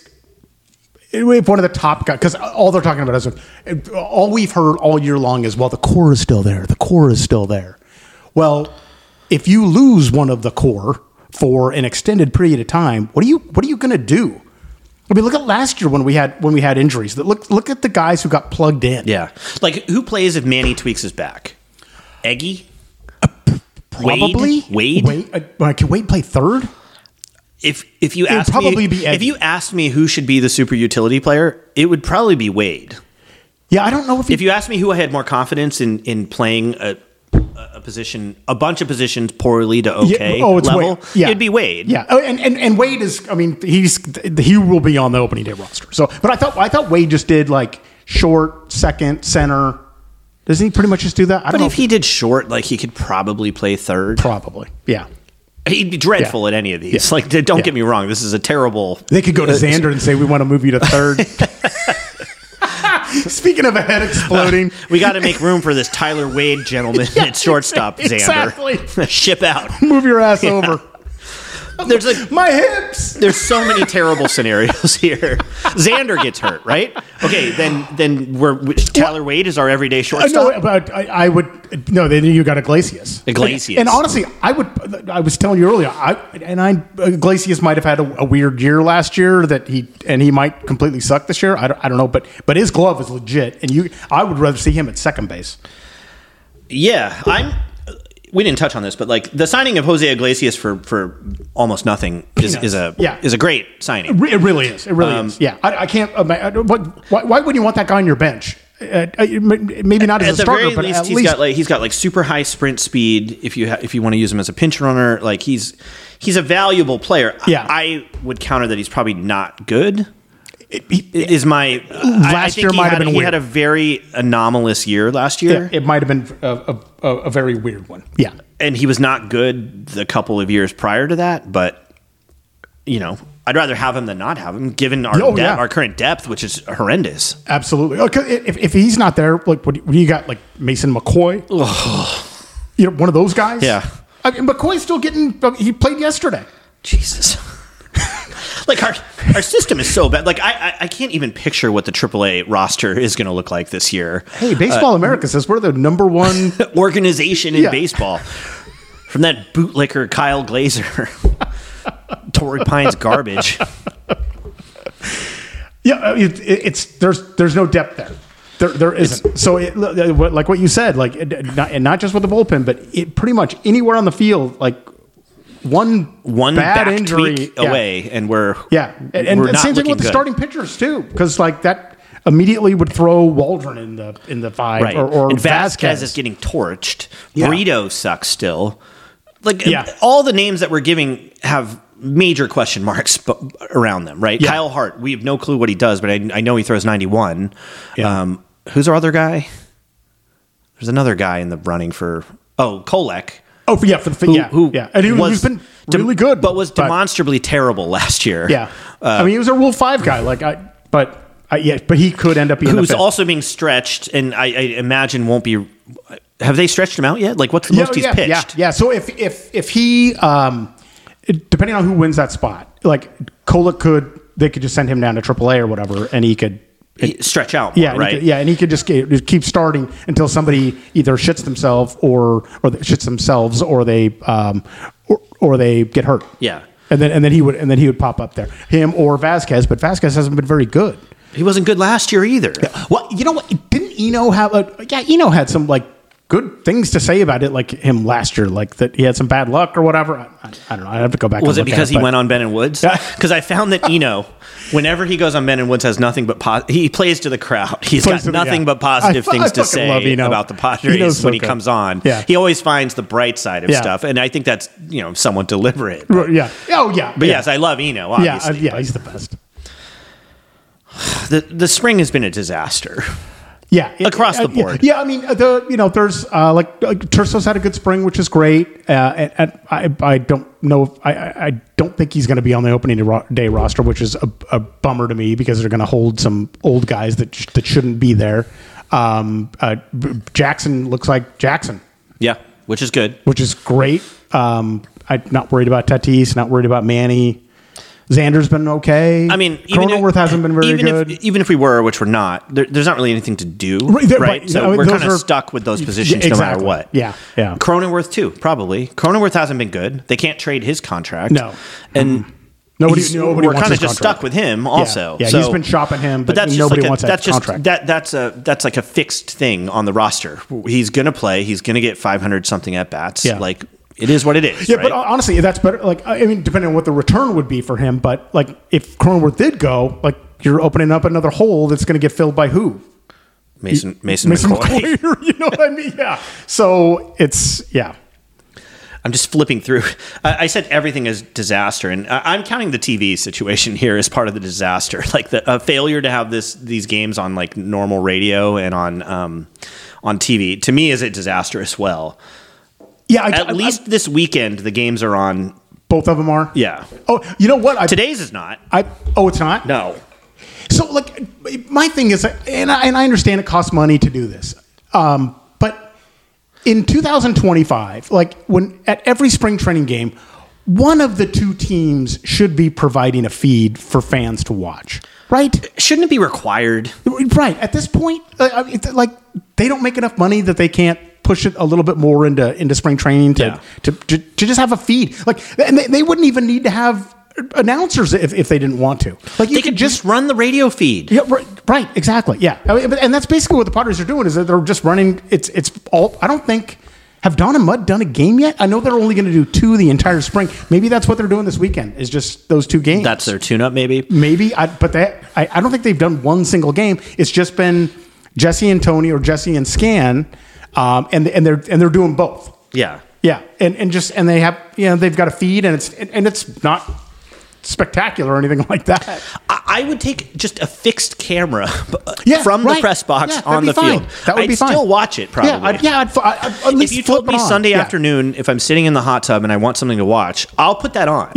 If one of the top guys, because all they're talking about is all we've heard all year long is, well, the core is still there. The core is still there. Well, if you lose one of the core for an extended period of time, what are you what are you going to do? I mean, look at last year when we had when we had injuries. Look look at the guys who got plugged in. Yeah, like who plays if Manny tweaks his back? Eggy, uh, probably Wade. Wade. Wade uh, can Wade play third? If if you it would asked probably me, be Eggy. If you asked me who should be the super utility player, it would probably be Wade. Yeah, I don't know if he, if you asked me who I had more confidence in in playing a a position, a bunch of positions poorly to okay yeah, oh, it's level, Wade. Yeah. it'd be Wade. Yeah, oh, and, and and Wade is, I mean, he's he will be on the opening day roster. So, but I thought I thought Wade just did like short, second, center. Doesn't he pretty much just do that? I don't but know if, if he did short, like he could probably play third. Probably, yeah. He'd be dreadful yeah. at any of these. Yeah. Like, don't yeah. get me wrong, this is a terrible. They could go to Xander and say, "We want to move you to third." Speaking of a head exploding, uh, we got to make room for this Tyler Wade gentleman yeah, at shortstop. Exactly. Xander, ship out. Move your ass yeah. over. There's like my hips. There's so many terrible scenarios here. Xander gets hurt, right? Okay, then then we're Tyler Wade is our everyday shortstop. No, but I, I would no. Then you got Iglesias. Iglesias. And, and honestly, I would. I was telling you earlier. I and I Iglesias might have had a, a weird year last year that he and he might completely suck this year. I don't, I don't know, but but his glove is legit, and you. I would rather see him at second base. Yeah, I'm. We didn't touch on this, but like the signing of Jose Iglesias for, for almost nothing is, is a yeah. is a great signing. It really is. It really um, is. Yeah, I, I can't. Uh, what, why, why wouldn't you want that guy on your bench? Uh, maybe not as at a the starter, very but least at he's least got like he's got like super high sprint speed. If you ha- if you want to use him as a pinch runner, like he's he's a valuable player. Yeah. I, I would counter that he's probably not good. It, he, is my uh, last I year might had, have been he weird. had a very anomalous year last year. Yeah, it might have been a, a, a very weird one. Yeah, and he was not good the couple of years prior to that. But you know, I'd rather have him than not have him, given our oh, de- yeah. our current depth, which is horrendous. Absolutely. Okay, if if he's not there, like what, what do you got? Like Mason McCoy, you know, one of those guys. Yeah, I mean, McCoy's still getting. He played yesterday. Jesus. Like our our system is so bad. Like I I, I can't even picture what the triple A roster is going to look like this year. Hey, Baseball uh, America says we're the number one organization in yeah. baseball. From that bootlicker Kyle Glazer, Torrey Pines garbage. Yeah, it, it's there's there's no depth there. There, there isn't. It's, so, it, like what you said, like, not, and not just with the bullpen, but it pretty much anywhere on the field, like one one bad back injury tweak yeah. away, and we're yeah, and, and we're the not same thing with the good. starting pitchers too, because like that immediately would throw Waldron in the in the five, right. or, or and Vasquez, Vasquez is getting torched. Yeah. Burrito sucks still. Like yeah. all the names that we're giving have major question marks around them, right? Yeah. Kyle Hart, we have no clue what he does, but I, I know he throws ninety-one. Yeah. Um, who's our other guy? There's another guy in the running for oh Kolek. Oh yeah, for the Who, yeah, who yeah, and he was was been really good, but was demonstrably terrible last year. Yeah, uh, I mean he was a Rule Five guy, like I, but I, yeah, but he could end up being who's a fifth. also being stretched, and I, I imagine won't be. Have they stretched him out yet? Like what's the yeah, most he's yeah, pitched? Yeah, yeah. So if if if he, um, it- depending on who wins that spot, like Kolek could, they could just send him down to triple A or whatever, and he could. He- stretch out more, Yeah, and he right? could, yeah, and he could just get, just keep starting until somebody either shits themselves or or they shits themselves or they um or, or they get hurt. Yeah. and then and then he would and then he would pop up there, him or Vasquez, but Vasquez hasn't been very good. He wasn't good last year either. Well, you know what? Didn't Eno have a? Yeah, Eno had some like good things to say about it, like him last year, like that he had some bad luck or whatever. I, I, I don't know. I have to go back. Was and it look because at he but- went on Ben and Woods? Because I found that Eno, whenever he goes on Ben and Woods, has nothing but po- he plays to the crowd. He's Plays got to the- nothing yeah. but positive I- things I to fucking love say Eno. about the Padres Eno's so when he good. comes on. Yeah. He always finds the bright side of Yeah. stuff, and I think that's you know somewhat deliberate. Right, Yeah. Oh yeah. But yeah. yes, I love Eno. yeah, Obviously, uh, yeah, but he's the best. the the spring has been a disaster. Yeah, it- Across the uh, yeah, board. Yeah, I mean, uh, the you know, there's uh, like, like Terso's had a good spring, which is great. Uh, and, and I I don't know, if, I I I don't think he's going to be on the opening day roster, which is a, a bummer to me because they're going to hold some old guys that sh- that shouldn't be there. Um, uh, B- Jackson looks like Jackson, Yeah, which is good. which is great. Um, I'm not worried about Tatis, not worried about Manny. Xander's been okay. I mean, even Cronenworth if, hasn't been very even good. If, even if we were, which we're not, there, there's not really anything to do, Right, right? there- right. So I mean, we're those kind of are- stuck with those positions Yeah, no matter exactly. what. Yeah, yeah. Cronenworth too, probably. Cronenworth hasn't been good. They can't trade his contract. No. and Nobody- he's- nobody we're wants kind of his just contract. stuck with him. Also, yeah, so, he's been shopping him, but, that's just nobody like a, wants that that's just contract. that that's a that's like a fixed thing on the roster. He's gonna play. He's gonna get five hundred something at bats. Yeah. Like it is what it is. Yeah, right? but honestly, that's better. Like, I mean, depending on what the return would be for him, but like, if Cronenworth did go, like, you're opening up another hole that's going to get filled by who? Mason Mason, Mason McCoy. McCoy. You know what I mean? Yeah. So it's yeah. I'm just flipping through. I, I said everything is disaster, and I, I'm counting the T V situation here as part of the disaster. Like the uh, failure to have this these games on like normal radio and on um, on T V to me is a disaster as well. Yeah. I, At I- least I- this weekend the games are on. both of them are. Yeah, Oh, you know what? I, today's is not. I oh, it's not. No. So, like, my thing is, and I, and I understand it costs money to do this, um, but in two thousand twenty-five, like, when at every spring training game, one of the two teams should be providing a feed for fans to watch, right? Shouldn't it be required? Right. At this point, uh, I mean, it's like, they don't make enough money that they can't push it a little bit more into into spring training to Yeah. to, to, to just have a feed. Like, and they, they wouldn't even need to have announcers if, if they didn't want to. Like, you They could just run the radio feed. yeah, right, right, exactly. Yeah, I mean, but- and that's basically what the Padres are doing is that they're just running. It's it's all. I don't think have Don and Mud done a game yet. I know they're only going to do two the entire spring. Maybe that's what they're doing this weekend. Is just those two games. That's their tune-up, maybe. maybe. I, but they, I I don't think they've done one single game. It's just been Jesse and Tony or Jesse and Scan, um, and and they're and they're doing both. Yeah. Yeah, and and just and they have you know they've got a feed and it's and it's not spectacular or anything like that. I I would take just a fixed camera Yeah, from the right. press box Yeah, that'd on be the fine. field. That would I'd be fine. still watch it, probably. Yeah, I'd, yeah. I'd, I'd, at least If you flip told me it on. Sunday Yeah. afternoon, if I'm sitting in the hot tub and I want something to watch, I'll put that on. Yeah.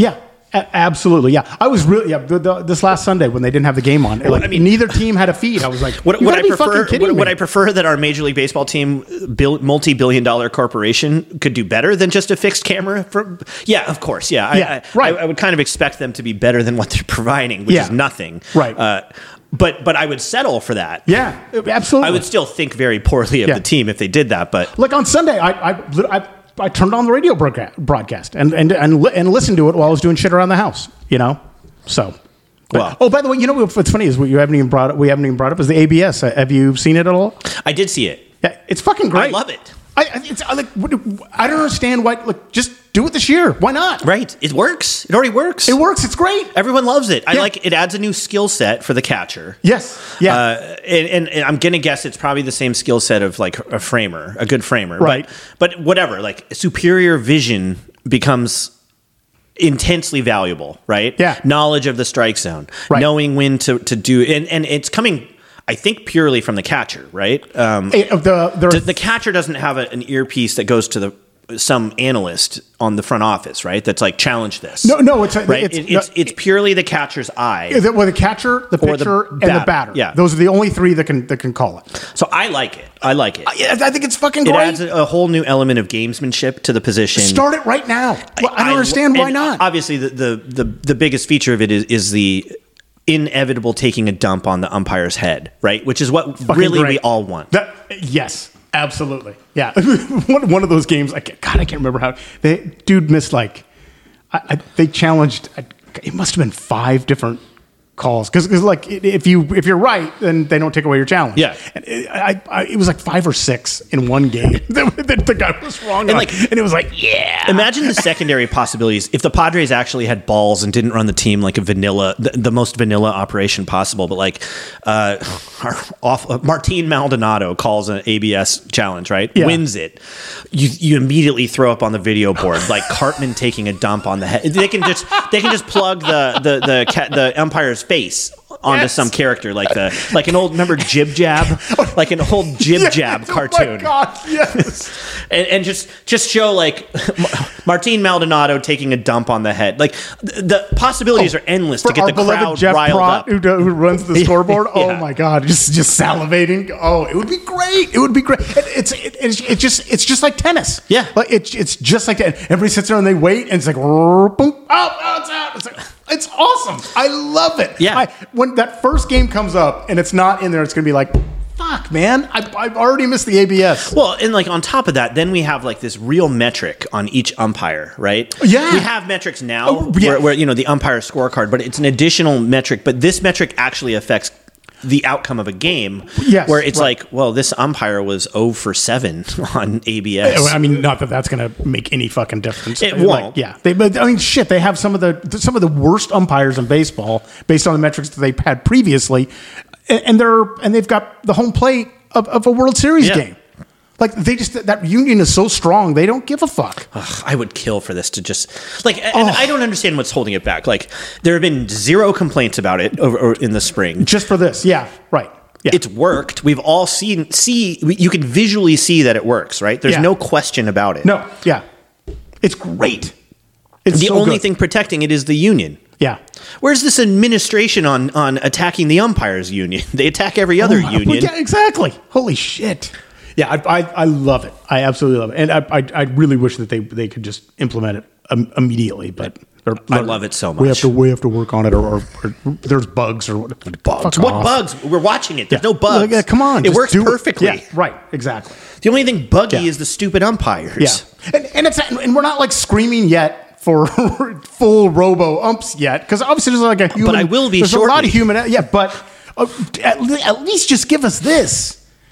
A- absolutely, yeah. I was really yeah. The, the, this last Sunday when they didn't have the game on, like, I mean- neither team had a feed. I was like, Would, you would gotta I be prefer? fucking kidding Would, me. would I prefer that our Major League Baseball team, bil- multi-billion-dollar corporation, could do better than just a fixed camera? For yeah, of course, yeah. I, Yeah, I, right. I, I would kind of expect them to be better than what they're providing, which Yeah. is nothing. Right. Uh, but but I would settle for that. Yeah, absolutely. I would still think very poorly of Yeah. the team if they did that. But Like on Sunday, I I, I, I turned on the radio broadcast, broadcast and and and, li- and listened to it while I was doing shit around the house. You know, so. But- Well- oh, by the way, you know what's funny is what you haven't even brought up. We haven't even brought up is the A B S. Uh, Have you seen it at all? I did see it. Yeah, it's fucking great. I love it. I, I- it's I like. what- I don't understand why. Like, just do it this year. Why not? Right. It works. It already works. It works. It's great. Everyone loves it. I Yeah. like it. Adds a new skill set for the catcher. Yes. Yeah. Uh, and, and, and I'm gonna guess it's probably the same skill set of like a framer, a good framer. Right. But, but whatever. Like superior vision becomes intensely valuable, right? Yeah. Knowledge of the strike zone, Right. knowing when to, to do, and, and it's coming, I think, purely from the catcher, right? Um, Eh, of the there the, the catcher doesn't have a, an earpiece that goes to the some analyst on the front office, right? That's like, challenge this. no no it's right. it's It- it's, no, it's purely the catcher's eye. Is it well, the catcher, the Or the pitcher, and batter. the batter? Yeah. those are the only three that can that can call it. So I like it. I like it. Yeah, I think it's fucking It great. adds a, a whole new element of gamesmanship to the position. Start it right now. Well, I don't understand why and not. Obviously, the, the the the biggest feature of it is is the inevitable taking a dump on the umpire's head, right? Which is what Fucking really great. we all want. That, yes, absolutely. Yeah, one, one of those games. I can't, God, I can't remember how they dude missed like. I, I, they challenged. I, it must have been five different calls because like if you if you're right, then they don't take away your challenge. Yeah. and it, I, I, it was like five or six in one game that, that the guy was wrong And on. like- and it was like yeah. Imagine the secondary possibilities if the Padres actually had balls and didn't run the team like a vanilla, the, the most vanilla operation possible. But like, uh, our off, uh, Martin Maldonado calls an A B S challenge, right? Yeah. Wins it. You you immediately throw up on the video board like Cartman taking a dump on the head. They can just they can just plug the the the ca- the umpire's face onto Yes. some character like the like an old remember Jib Jab, like an old Jib Jab Oh cartoon. my God, yes. and, and just just show like Martin Maldonado taking a dump on the head. Like th- the possibilities are endless to For get our the beloved crowd Jeff riled Pratt, up. Who, do- who runs the scoreboard. Oh Yeah. my God, just just salivating. Oh, it would be great. It would be great. It, it's it, it's it's just it's just like tennis. Yeah. like it's it's just like that. Everybody sits there and they wait, and it's like boom, oh, oh, it's out. It's like, it's awesome. I love it. Yeah. I, when that first game comes up and it's not in there, it's gonna be like, fuck, man. I, I've already missed the A B S. Well, and like on top of that, then we have like this real metric on each umpire, right? Yeah. We have metrics now Oh, yeah. where, where, you know, the umpire scorecard, but it's an additional metric. But this metric actually affects the outcome of a game. Yes, Where it's right. like, well, this umpire was zero for seven on A B S. I mean, not that that's going to make any fucking difference. It Like, won't. yeah, they, but I mean, shit. They have some of the some of the worst umpires in baseball based on the metrics that they've had previously, and, and they're and they've got the home plate of, of a World Series Yeah. game. Like they just that union is so strong, they don't give a fuck. Ugh, I would kill for this to just like, and Oh. I don't understand what's holding it back. Like, there have been zero complaints about it over, over in the spring. Just for this, yeah, right. Yeah. It's worked. We've all seen see. You can visually see that it works, right? There's Yeah. no question about it. no, yeah, it's great. It's the so only good. thing protecting it is the union. yeah. Where's this administration on on attacking the umpires union? They attack every other Oh my- union. Yeah, exactly. Holy shit. Yeah, I, I, I love it. I absolutely love it, and I, I, I really wish that they, they could just implement it um, immediately. But they're- I love it so We have much. to we have to work on it, or, or, or there's bugs or what? Bugs. Fuck What off. bugs? We're watching it. There's Yeah. no bugs. Like, yeah, come on, It just works do perfectly. Yeah, right. Exactly. The only thing buggy Yeah. is the stupid umpires. Yeah, and, and it's and we're not like screaming yet for full robo umps yet, because obviously there's like a human. I will be There's a lot shortly. of human. Yeah, but uh, at, le- at least just give us this.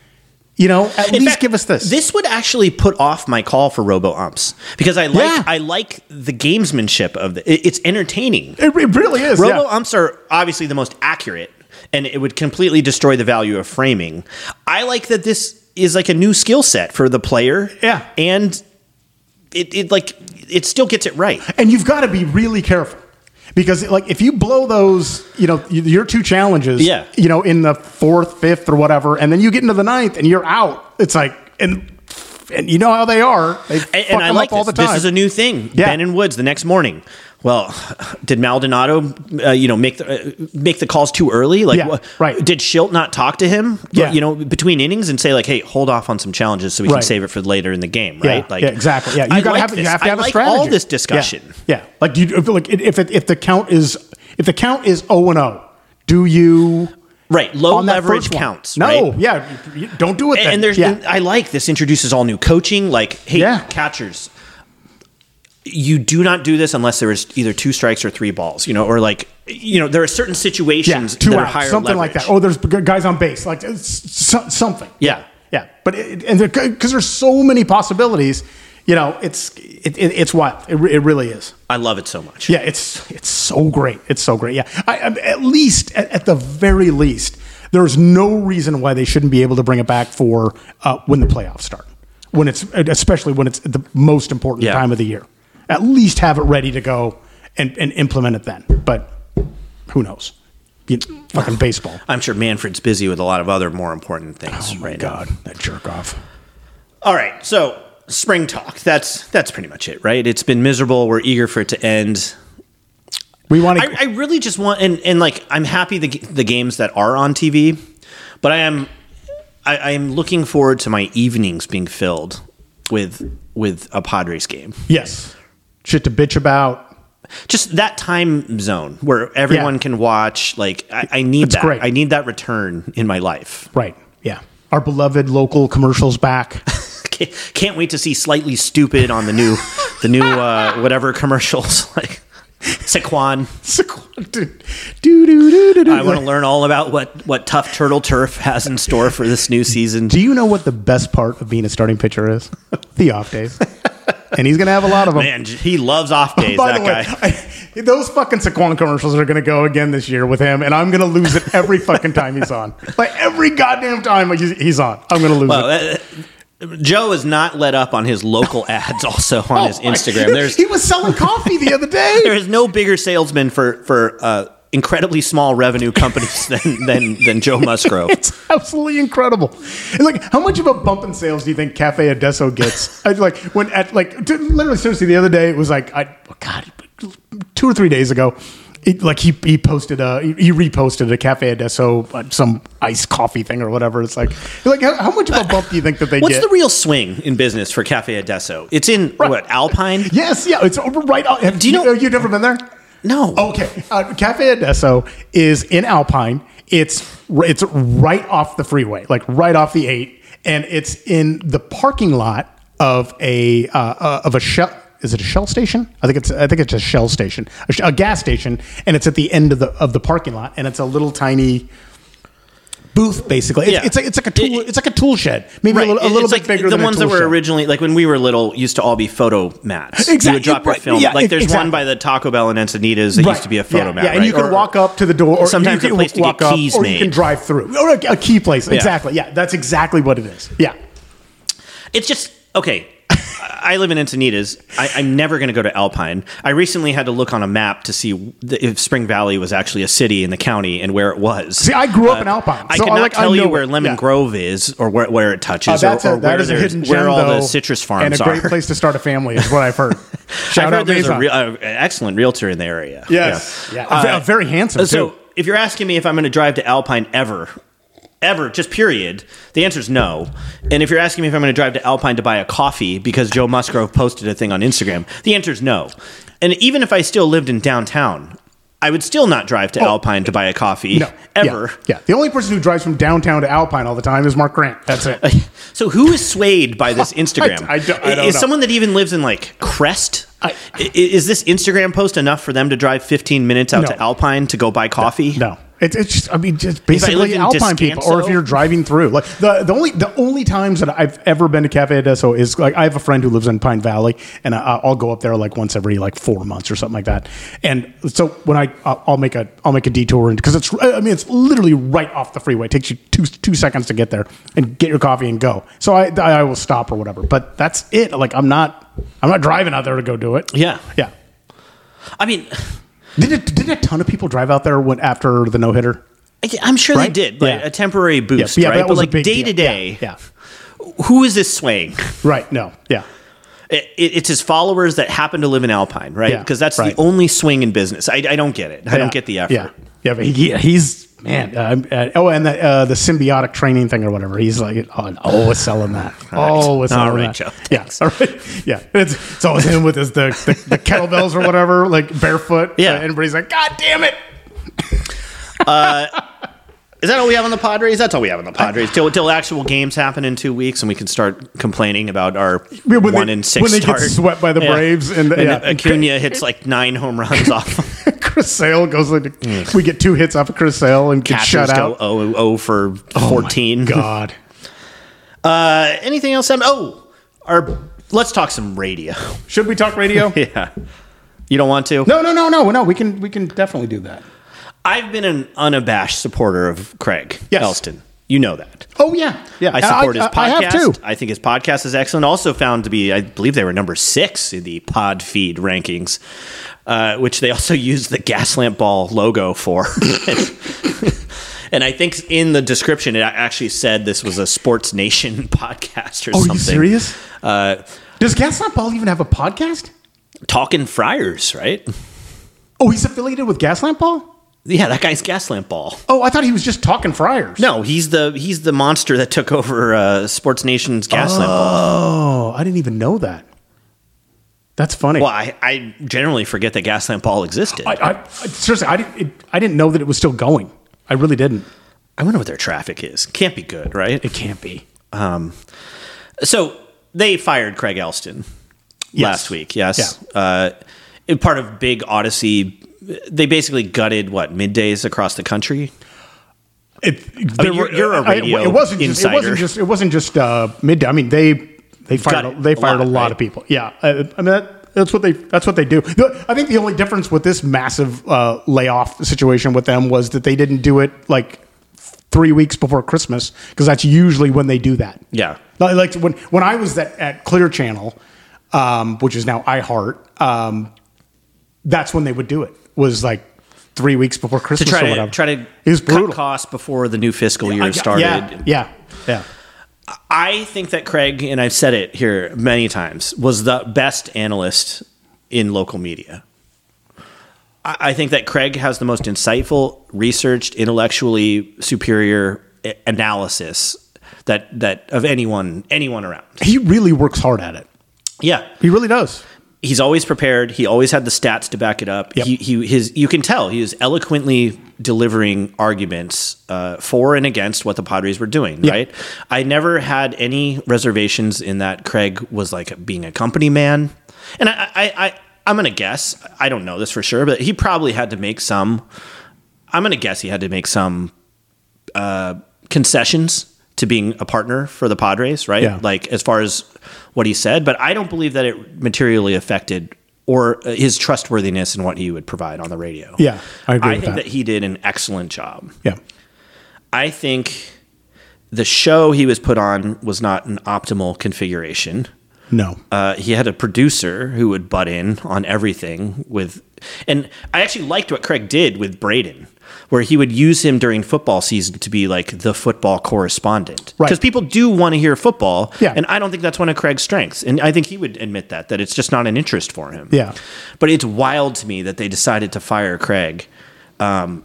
You know, at In least fact, give us this. This would actually put off my call for robo umps because I like Yeah. I like the gamesmanship of the. it- It's entertaining. It, it really is. Robo yeah. umps are obviously the most accurate, and it would completely destroy the value of framing. I like that this is like a new skill set for the player. Yeah. and it, it like it still gets it right. And you've got to be really careful because, like, if you blow those, you know, y- your two challenges, Yeah. you know, in the fourth, fifth, or whatever, and then you get into the ninth and you're out, it's like, and and you know how they are. They And, fuck and I them like up all this. the time. This is a new thing. Yeah. Ben and Woods the next morning. Well, did Maldonado, uh, you know, make the uh, make the calls too early? Like, Yeah, wha- right. Did Schilt not talk to him? Yeah. You know, between innings and say like, "Hey, hold off on some challenges so we Right. can save it for later in the game." Yeah, Right? Like, yeah, exactly. Yeah, you I gotta like have this. you have to I have a like strategy. all this Yeah, discussion. Yeah, like you like if it, if the count is if the count is zero and zero, do you Right. Low on that leverage first one? counts. No, right? yeah, you- you don't do it. And, then. and there's, yeah. and I like this. Introduces all new coaching. Like, hey, Yeah. catchers, you do not do this unless there is either two strikes or three balls. You know, or like, you know, there are certain yeah, situations two that are outs, higher something leverage. like that. Oh, there's g- guys on base, like it's so- something. Yeah. Yeah, but it, and because there's so many possibilities, you know, it's it, it, it's wild. It, re- it really is. I love it so much. Yeah, it's it's so great. It's so great. Yeah, I, I, at least at, at the very least, there's no reason why they shouldn't be able to bring it back for uh, when the playoffs start. When it's especially when it's the most important Yeah. time of the year. At least have it ready to go and, and implement it then. But who knows? You, fucking baseball. I'm sure Manfred's busy with a lot of other more important things Oh my right god, now. that jerk off. All right, so spring talk. That's that's pretty much it, right? It's been miserable. We're eager for it to end. We want to. I, I really just want and, and like I'm happy the the games that are on T V, but I am I, I am looking forward to my evenings being filled with with a Padres game. Yes, shit to bitch about. Just that time zone where everyone Yeah. can watch. Like I, I need It's that. great. I need that return in my life. Right. Yeah. Our beloved local commercials back. Can't, can't wait to see Slightly Stupid on the new the new uh, whatever commercials like Saquon. do, do, do, do, do. I want to learn all about what, what Tough Turtle Turf has in store for this new season. Do you know what the best part of being a starting pitcher is? The off days. And he's going to have a lot of them. Man, he loves off days, By that the way, guy. I, those fucking Saquon commercials are going to go again this year with him, and I'm going to lose it every fucking time he's on. Like every goddamn time he's, he's on, I'm going to lose Well, it. uh, Joe has not let up on his local ads also on his Oh my- Instagram. There's he was selling coffee the other day. there is no bigger salesman for for uh, incredibly small revenue companies than than, than Joe Musgrove. It's absolutely incredible. And like, how much of a bump in sales do you think Cafe Adesso gets? I, like when at like t- literally seriously the other day it was like I oh God two or three days ago. It, like he he posted a he, he reposted a Cafe Adesso uh, some iced coffee thing or whatever. It's like like how, how much of a bump do you think that they What's get? the real swing in business for Cafe Adesso? It's in what Alpine? Yes, yeah, it's over right. Out, have, Do you know- you've never been there? No. Okay, uh, Cafe Adesso is in Alpine. It's it's right off the freeway, like right off the eight, and it's in the parking lot of a uh, uh, of a Shell. Is it a Shell station? I think it's I think it's a Shell station, a, sh- a gas station, and it's at the end of the of the parking lot, and it's a little tiny booth basically. It's, Yeah. it's like it's like a tool. It's like a tool shed, maybe Right. a little, a little It's bit like bigger the than ones a that tool were shed. originally like when we were little used to all be photo mats. Exactly. You would drop your Right. film. Yeah, like there's exactly. one by the Taco Bell in Encinitas that used to be a photo yeah, mat. Yeah, and right? you can Or- walk up to the door, or sometimes you a can place to walk get up, keys or made. you can drive through, or a, a key place. Exactly. Yeah, that's exactly what it is. Yeah. It's just okay. I live in Encinitas. I, I'm never going to go to Alpine. I recently had to look on a map to see the, if Spring Valley was actually a city in the county and where it was. See, I grew up in Alpine, I so I cannot like- I tell you know where it. Lemon Yeah. Grove is, or where, where it Uh, touches, that's or, a, or that where, is a there's- hidden gem, where all though, the citrus farms and a great are. place to start a family is what I've heard. Shout I've out heard there's a Maison. real, uh, an excellent realtor in the area. Yes, yeah, Yeah. A ve- Uh, a very handsome So too. if you're asking me if I'm going to drive to Alpine ever, ever, just period, the answer is no. And if you're asking me if I'm going to drive to Alpine to buy a coffee because Joe Musgrove posted a thing on Instagram, the answer is no. And even if I still lived in downtown, I would still not drive to Oh, Alpine to buy a coffee No, ever. Yeah, yeah. The only person who drives from downtown to Alpine all the time is Mark Grant. That's it. So who is swayed by this Instagram? I- I don't- I don't is know. someone that even lives in like Crest? I- I- is this Instagram post enough for them to drive fifteen minutes out No. to Alpine to go buy coffee? No. It's, it's just, I mean, just I lived basically in Alpine people, or if Descanso- you're driving through. Like the, the only the only times that I've ever been to Cafe Adesso is like I have a friend who lives in Pine Valley, and I, I'll go up there like once every like four months or something like that. And so when I I'll make a I'll make a detour because it's I mean it's literally right off the freeway. It takes you two two seconds to get there and get your coffee and go. So I I will stop or whatever. But that's it. Like I'm not I'm not driving out there to go do it. Yeah. Yeah. I mean, Did it, did a ton of people drive out there when after the no hitter? I- I'm sure Right? they did, but Yeah. a temporary boost, Yeah, yeah, right? that But was a like big day deal. to day, Yeah, who is this swaying? Right. No. Yeah. It, it, it's his followers that happen to live in Alpine, right? Yeah, Because that's right. the only swing in business. I, I don't get it. I Yeah. don't get the effort. Yeah. Yeah. But he, he's, man. Uh, uh, oh, and the, uh, the symbiotic training thing or whatever. He's like, oh, always selling that. Always All selling right, that. Joe. Yeah. All right. Yeah. It's, it's always him with his, the, the, the kettlebells or whatever, like barefoot. Yeah. Uh, everybody's like, God damn it. Is that all we have on the Padres? That's all we have on the Padres. Till, till actual games happen in two weeks and we can start complaining about our When they- one in six when they start. get swept by the Braves and- yeah. Acuna hits like nine home runs off. Chris Sale goes like, we get two hits off of Chris Sale and get Catchers shut go out. oh oh for fourteen. God. Uh, anything else? Sam? Oh, our let's talk some radio. Should we talk radio? Yeah. You don't want to? No, no, no, no, no. We can, we can definitely do that. I've been an unabashed supporter of Craig Yes. Elston. You know that. Oh yeah, yeah. I support his I, podcast. I have too. I think his podcast is excellent. Also found to be, I believe they were number six in the pod feed rankings, uh, which they also used the Gaslamp Ball logo for. And I think in the description, it actually said this was a Sports Nation podcast or Oh, are something. you serious? Uh, Does Gaslamp Ball even have a podcast? Talking Friars, right? Oh, he's affiliated with Gaslamp Ball? Yeah, that guy's Gaslamp Ball. Oh, I thought he was just talking Friars. No, he's the he's the monster that took over uh, Sports Nation's Gaslamp Ball. Oh, I didn't even know that. That's funny. Well, I, I generally forget that Gaslamp Ball existed. I, I, I seriously, I didn't. It, I didn't know that it was still going. I really didn't. I wonder what their traffic is. Can't be good, right? It can't be. So they fired Craig Elston Yes. last week. Yes, uh, in part of Big Odyssey. They basically gutted what middays across the country. It, I mean, you're- you're a I- radio it wasn't just, It insider. wasn't just. It wasn't just uh, midday. I mean, they they fired. Got it. They A fired lot, a lot right? of people. Yeah. I, I mean, that, that's what they. That's what they do. The- I think the only difference with this massive uh, layoff situation with them was that they didn't do it like three weeks before Christmas, because that's usually when they do that. Yeah. Like like when when I was at, at Clear Channel, um, which is now iHeart, um, that's when they would do it. Was like three weeks before To Christmas try or to whatever. try to it was brutal. cut costs before the new fiscal year Uh, started. Yeah, yeah, yeah. I think that Craig, and I've said it here many times, was the best analyst in local media. I, I think that Craig has the most insightful, researched, intellectually superior a- analysis that that of anyone anyone around. He really works hard at it. Yeah. He really does. He's always prepared. He always had the stats to back it up. Yep. He, he, his, you can tell he was eloquently delivering arguments uh, for and against what the Padres were doing. Yep. Right. I never had any reservations in that Craig was like being a company man, and I, I, I I'm gonna guess. I don't know this for sure, but he probably had to make some. I'm gonna guess he had to make some uh, concessions to being a partner for the Padres, right? Yeah. Like as far as what he said, but I don't believe that it materially affected or uh, his trustworthiness in what he would provide on the radio. Yeah, I agree I with think that. that he did an excellent job. Yeah. I think the show he was put on was not an optimal configuration. No. Uh, he had a producer who would butt in on everything with, and I actually liked what Craig did with Braden, where he would use him during football season to be like the football correspondent. Right. Because people do want to hear football. Yeah. And I don't think that's one of Craig's strengths. And I think he would admit that, that it's just not an interest for him. Yeah. But it's wild to me that they decided to fire Craig. Um,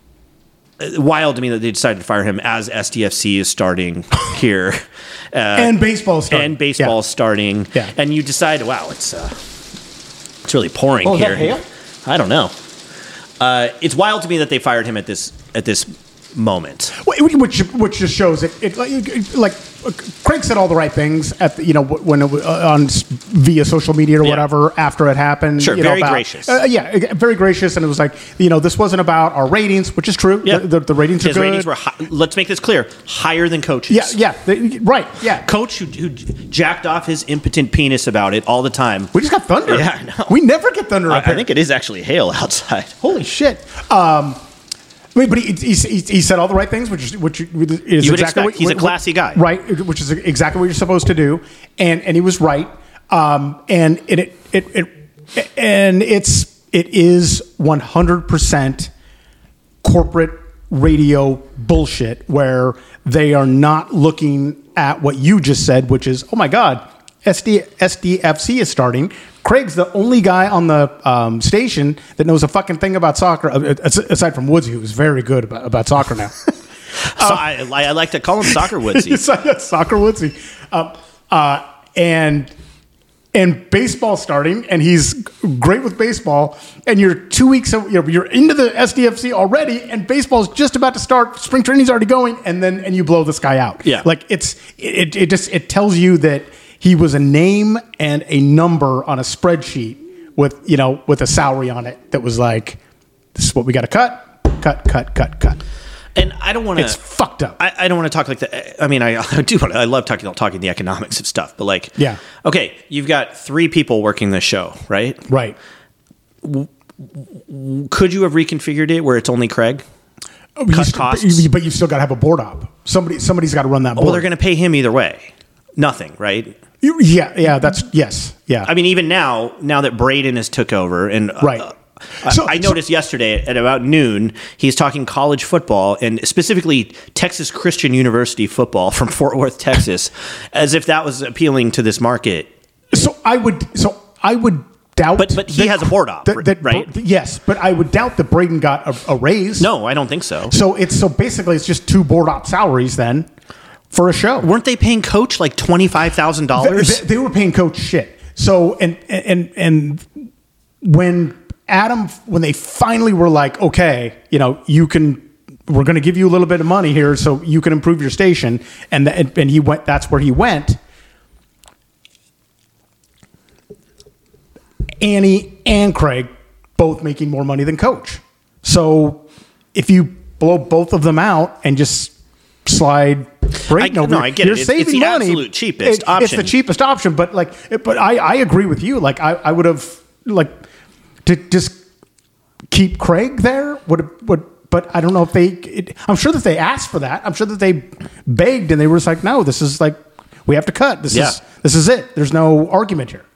wild to me that they decided to fire him as S D F C is starting here. Uh, and baseball starting. and baseball's Yeah. starting, Yeah. and you decide, wow, it's uh, it's really pouring Oh, is that here. hail? I don't know. Uh, it's wild to me that they fired him at this at this moment. Which which just shows it. It like, like Craig said all the right things at the, you know when it, uh, on via social media or Yeah. whatever after it happened. Sure, you know, very about- gracious. Uh, yeah, very gracious, and it was like you know this wasn't about our ratings, which is true. Yeah, the, the, the ratings are His good. ratings were. High, let's make this clear: higher than coaches. yeah, yeah, they- right, yeah. Coach who, who jacked off his impotent penis about it all the time. We just got thunder. Yeah, I know. We never get thunder I, up here. I think it is actually hail outside. Holy shit. Um, I mean, but he, he, he, he said all the right things, which is which is You would exactly expect. what, He's a what- classy guy. right? Which is exactly what you're supposed to do, and and he was right. Um, and it it, it it and it's it is one hundred percent corporate radio bullshit where they are not looking at what you just said, which is, oh my God, S D, S D F C is starting. Craig's the only guy on the um, station that knows a fucking thing about soccer, aside from Woodsy, who's very good about, about soccer now. So uh, I, I like to call him Soccer Woodsy. Soccer Woodsy. Uh, uh, and and baseball starting, and he's great with baseball, and you're two weeks, you're, you're into the S D F C already, and baseball's just about to start, spring training's already going, and then and you blow this guy out. Yeah. Like, it's it, it just, it tells you that he was a name and a number on a spreadsheet with, you know, with a salary on it that was like, this is what we got to cut, cut, cut, cut, cut. And I don't want to. It's fucked up. I, I don't want to talk like that. I mean, I, I do. Want to, I love talking talking the economics of stuff, but like, yeah. Okay, you've got three people working this show, right? Right. Could you have reconfigured it where it's only Craig? Oh, Cut you costs. St- but you still got to have a board op. Somebody, somebody's got to run that board. Well, they're going to pay him either way. Nothing, right? You, yeah, yeah. That's yes, yeah. I mean, even now, now that Braden has took over, and right. Uh, So, I noticed so, yesterday at about noon, he's talking college football and specifically Texas Christian University football from Fort Worth, Texas, as if that was appealing to this market. So I would, so I would doubt, but but he that, has a board op, that, that, right? Yes, but I would doubt that Braden got a, a raise. No, I don't think so. So it's so basically it's just two board op salaries then for a show. Weren't they paying Coach like twenty five thousand dollars? They, they were paying Coach shit. So and and and when. Adam, when they finally were like, okay, you know, you can, we're going to give you a little bit of money here so you can improve your station. And, the, and he went, that's where he went. Annie and Craig both making more money than Coach. So if you blow both of them out and just slide Braden I, over, no, I get you're it. It's, saving it's the money. Absolute cheapest it, option. It's the cheapest option. But like, but I, I agree with you. Like I, I would have like, to just keep Craig there would would, but I don't know if they. It, I'm sure that they asked for that. I'm sure that they begged and they were just like, no, this is like we have to cut. This yeah. is this is it. There's no argument here.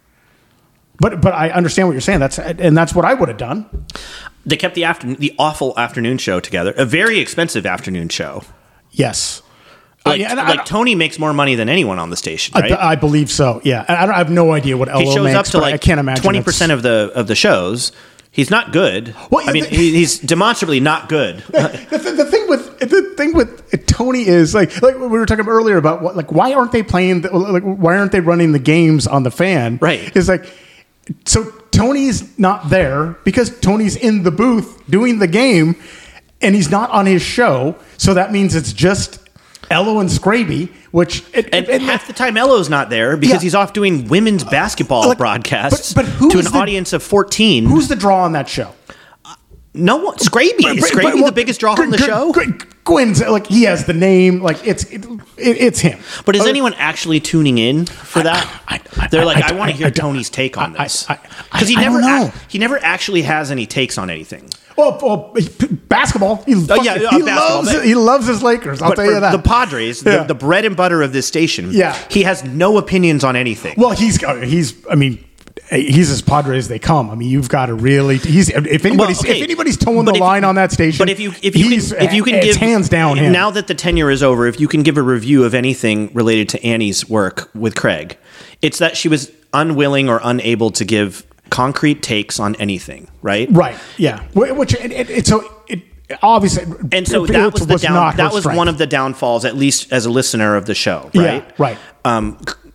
But but I understand what you're saying. That's and that's what I would have done. They kept the afternoon, the awful afternoon show together, a very expensive afternoon show. Yes. Like, uh, yeah, like Tony makes more money than anyone on the station, right? I, I believe so. Yeah, and I, don't, I have no idea what L O he shows makes, up to like I can't imagine twenty percent of the of the shows. He's not good. Well, I mean, the, he's demonstrably not good. The, the, the thing with the thing with Tony is like like we were talking about earlier about what, like why aren't they playing the, like why aren't they running the games on the Fan? Right. It's like so Tony's not there because Tony's in the booth doing the game, and he's not on his show. So that means it's just Ello and Scraby, which it, and, and half the time Ello's not there because yeah. he's off doing women's basketball like, broadcasts but, but who to an the, audience of fourteen. Who's the draw on that show? No one. Scraby. Is But- Scraby but- well, the biggest draw on the G- show? G- Gwynn's like he has the name, like it's it, it, it's him. But is Uh, anyone actually tuning in for that? I- I- They're like, I- I, want I- to hear I don't- Tony's take on I- this I- I- because he I never don't know. ac- he never actually has any takes on anything. Well, well, basketball. He, Oh, yeah, fucking- uh, he basketball, loves but- it. He loves his Lakers. I'll But tell for you that. the Padres, Yeah. the, the bread and butter of this station, Yeah. he has no opinions on anything. Well, he's he's. I mean, he's as Padres they come. I mean, you've got to really. He's if anybody's Well, okay. if anybody's towing But the if- line on that station. But if you if you he's, can, if you can it's give hands down him. now that the tenure is over, if you can give a review of anything related to Annie's work with Craig, it's that she was unwilling or unable to give concrete takes on anything, right? Right. Yeah. Wh- Which it, it, it so it obviously And so it, that it was the down, not her that was strength. one of the downfalls, at least as a listener of the show, Yeah, right? right. Um,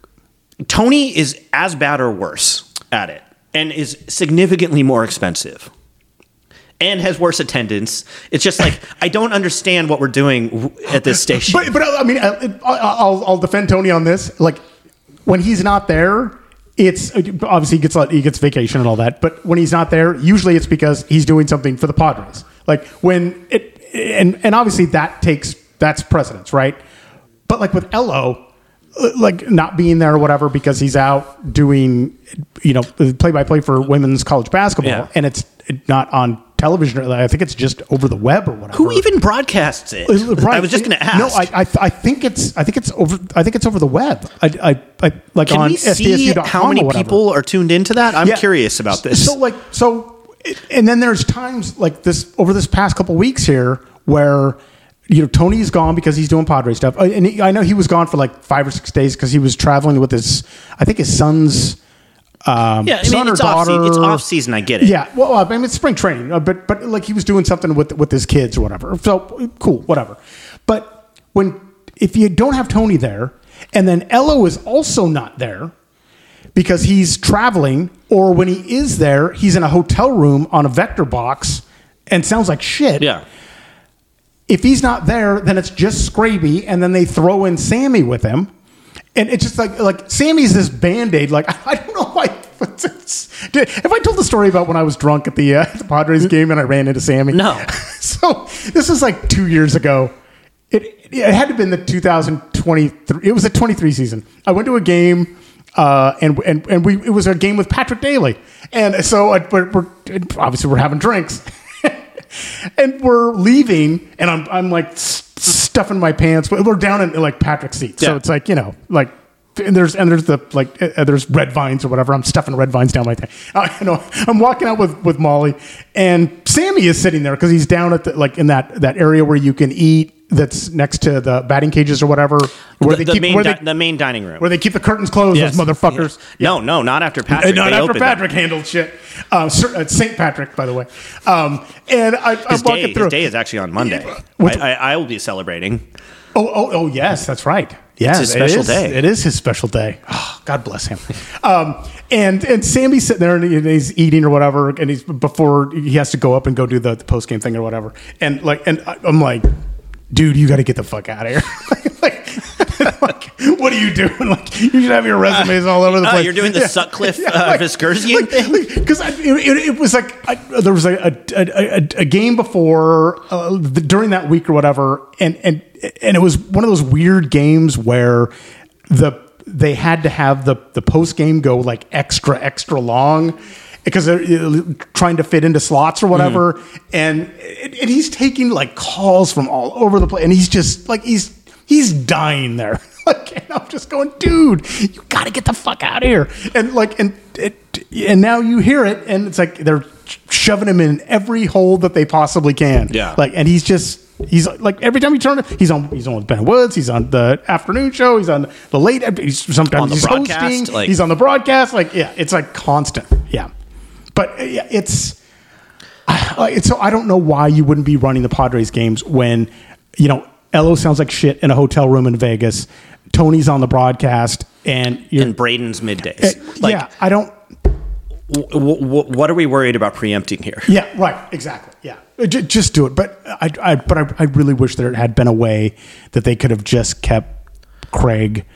Tony is as bad or worse at it, and is significantly more expensive, and has worse attendance. It's just like I don't understand what we're doing w- at this station. But but I mean, I- I'll I'll defend Tony on this. Like when he's not there, it's obviously he gets he gets vacation and all that. But when he's not there, usually it's because he's doing something for the Padres. Like when it and and obviously that takes that's precedence, right? But like with Ello, like not being there or whatever because he's out doing, you know, play by play for women's college basketball, Yeah. and it's not on television. I think it's just over the web or whatever. Who even broadcasts it? Right. I was just going to ask. No, I, I, I think it's, I think it's over. I think it's over the web. I, I, I like Can on we S D S U see dot com how many or whatever. people are tuned into that? I'm Yeah. curious about this. So like, so, and then there's times like this over this past couple weeks here where you know Tony's gone because he's doing Padre stuff, Uh, and he, I know he was gone for like five or six days because he was traveling with his, I think his son's. Um, Yeah, I son mean, or it's off, daughter. se- it's off season. I get it. Yeah, well, I mean, it's spring training, uh, but but like he was doing something with with his kids or whatever. So cool, whatever. But when if you don't have Tony there, and then Elo is also not there because he's traveling, or when he is there, he's in a hotel room on a vector box and sounds like shit. Yeah. If he's not there, then it's just Scraby, and then they throw in Sammy with him. And it's just like like Sammy's this Band-Aid. Like, I don't know why. Dude, have I told the story about when I was drunk at the, uh, the Padres game and I ran into Sammy? No. So this is like two years ago. It, it had to have been the two thousand twenty-three. It was a twenty-three season. I went to a game, uh, and and and we it was a game with Patrick Daly. And so I, we're, we're obviously we're having drinks. And we're leaving, and I'm I'm like st- stuffing my pants. But we're down in like Patrick's seat, so Yeah. it's like you know, like and there's and there's the like uh, there's red vines or whatever. I'm stuffing red vines down my thing. Uh, you know, I'm walking out with, with Molly, and Sammy is sitting there because he's down at the, like in that that area where you can eat. That's next to the batting cages or whatever. Where The, they the keep main where di- they, the main dining room. where they keep the curtains closed. Yes. Those motherfuckers. No, no, not after Patrick. And not They after opened Patrick handled shit. Uh, Sir- uh, Saint Patrick, by the way. Um, and I, I'm His walking day, through. his day is actually on Monday. What's- I, I, I will be celebrating. Oh, oh, oh, yes, that's right. Yeah, his special it is, day. It is his special day. Oh, God bless him. Um, and and Sammy's sitting there and he- and he's eating or whatever, and he's before he has to go up and go do the, the post game thing or whatever. And like, and I- I'm like, dude, you got to get the fuck out of here. like, like, what are you doing? Like, you should have your resumes all over the Oh, place. you're doing the Yeah. Sutcliffe Yeah, uh, like- Viscursian like- thing? Because it, it, it was like I, there was a, a, a, a, a game before uh, the, during that week or whatever, and and and it was one of those weird games where the they had to have the the post game go like extra extra long because they're uh, trying to fit into slots or whatever, mm. and and he's taking like calls from all over the place, and he's just like he's he's dying there. Like, and I'm just going, dude, you got to get the fuck out of here. And like, and it, and now you hear it, and it's like they're shoving him in every hole that they possibly can. Yeah. Like, and he's just, he's like, every time you turn it, he's on, he's on with Ben Woods, he's on the afternoon show, he's on the late, he's sometimes On the he's broadcast, hosting, like- he's on the broadcast. Like, yeah, it's like constant. Yeah. But uh, yeah, it's, uh, it's, so I don't know why you wouldn't be running the Padres games when, you know, Elo sounds like shit in a hotel room in Vegas. Tony's on the broadcast, and you're, And Braden's middays. uh, Like, yeah, I don't. w- w- what are we worried about preempting here? Yeah, right, exactly. Yeah, J- just do it. But I, I but I, I really wish there had been a way that they could have just kept Craig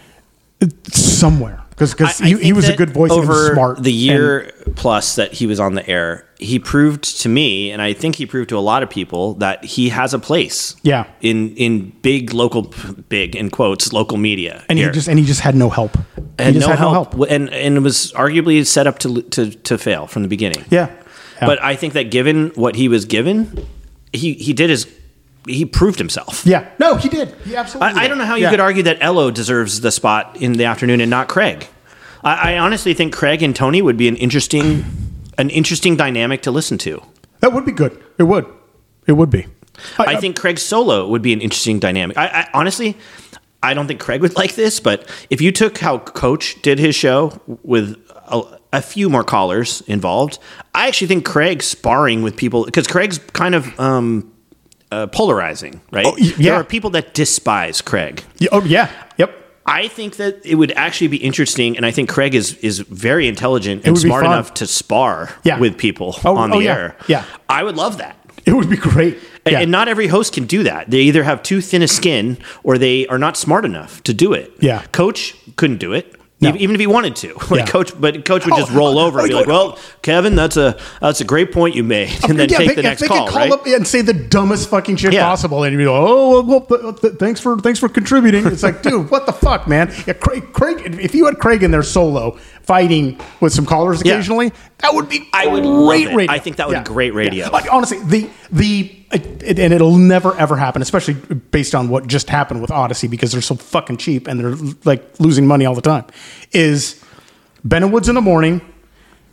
somewhere because because I- I he, he think was a that good voice and he was over smart. the year plus that he was on the air. He proved to me, and I think he proved to a lot of people, that he has a place. Yeah. in in big local, big in quotes, local media, and here. he just and he just had no help. He and just no had help, and and it was arguably set up to to to fail from the beginning. Yeah. Yeah. But I think that given what he was given, he he did his he proved himself. Yeah, no, he did. He absolutely. I, I did. don't know how you Yeah. could argue that Elo deserves the spot in the afternoon and not Craig. I, I honestly think Craig and Tony would be an interesting, an interesting dynamic to listen to. That would be good. It would. It would be. I think Craig solo would be an interesting dynamic. I, I honestly, I don't think Craig would like this, but if you took how Coach did his show with a, a few more callers involved, I actually think Craig sparring with people, because Craig's kind of um, uh, polarizing, right? Oh, y- yeah. There are people that despise Craig. Yeah, oh yeah. Yep. I think that it would actually be interesting, and I think Craig is is very intelligent and would be smart fun. enough to spar Yeah. with people Oh, on the oh, yeah. air. Yeah. I would love that. It would be great. And, Yeah. and not every host can do that. They either have too thin a skin or they are not smart enough to do it. Yeah. Coach couldn't do it. No. Even- Even if he wanted to, like Yeah. coach, but coach would Oh, just roll over and be oh, like, oh, "Well, Kevin, that's a that's a great point you made," and then Yeah, take they, the next they call, could call right? up and say the dumbest fucking shit Yeah. possible, and you'd be like, "Oh, well, well th- th- thanks for thanks for contributing." It's like, dude, what the fuck, man? Yeah, Craig, Craig, if you had Craig in there solo fighting with some callers Yeah. occasionally, that would be I would great love it. radio. I think that would be great radio. Like, honestly, the the it, and it'll never ever happen, especially based on what just happened with Odyssey, because they're so fucking cheap and they're like losing money all the time. Is Ben and Woods in the morning,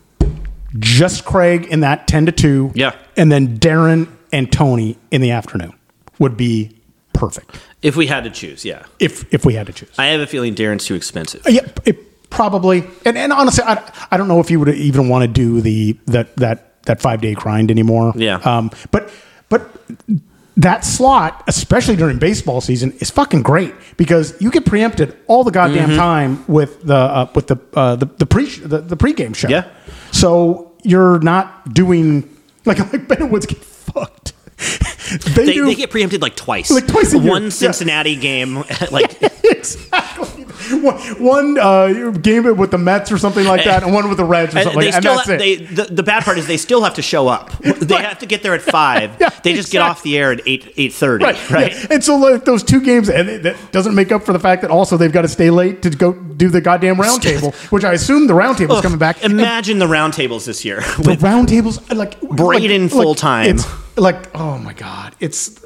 just Craig in that ten to two, Yeah. and then Darren and Tony in the afternoon. would be perfect If we had to choose, yeah. if if we had to choose. I have a feeling Darren's too expensive. Yeah, it probably. And, and honestly, I, I don't know if you would even want to do the that that that five day grind anymore. Yeah. Um. But but that slot, especially during baseball season, is fucking great because you get preempted all the goddamn Mm-hmm. time with the uh, with the uh, the the pre the, the pregame show. Yeah. So you're not doing like like Ben Woods get fucked. they, They, do they get preempted like twice. Like twice a year. One Yeah. Cincinnati game, like exactly one, one uh, game with the Mets or something like that, and one with the Reds or and something. they Like, and still that's ha- it. they, the, the bad part is they still have to show up. They have to get there at five. Yeah, they just get exactly. off the air at eight eight thirty. Right, Right. yeah. And so like, those two games, and it, that doesn't make up for the fact that also they've got to stay late to go do the goddamn roundtable, which I assume the roundtable's Ugh, coming back. And Imagine the roundtables this year. the With, roundtables, like Braden like, full-time. It's like, oh my god, it's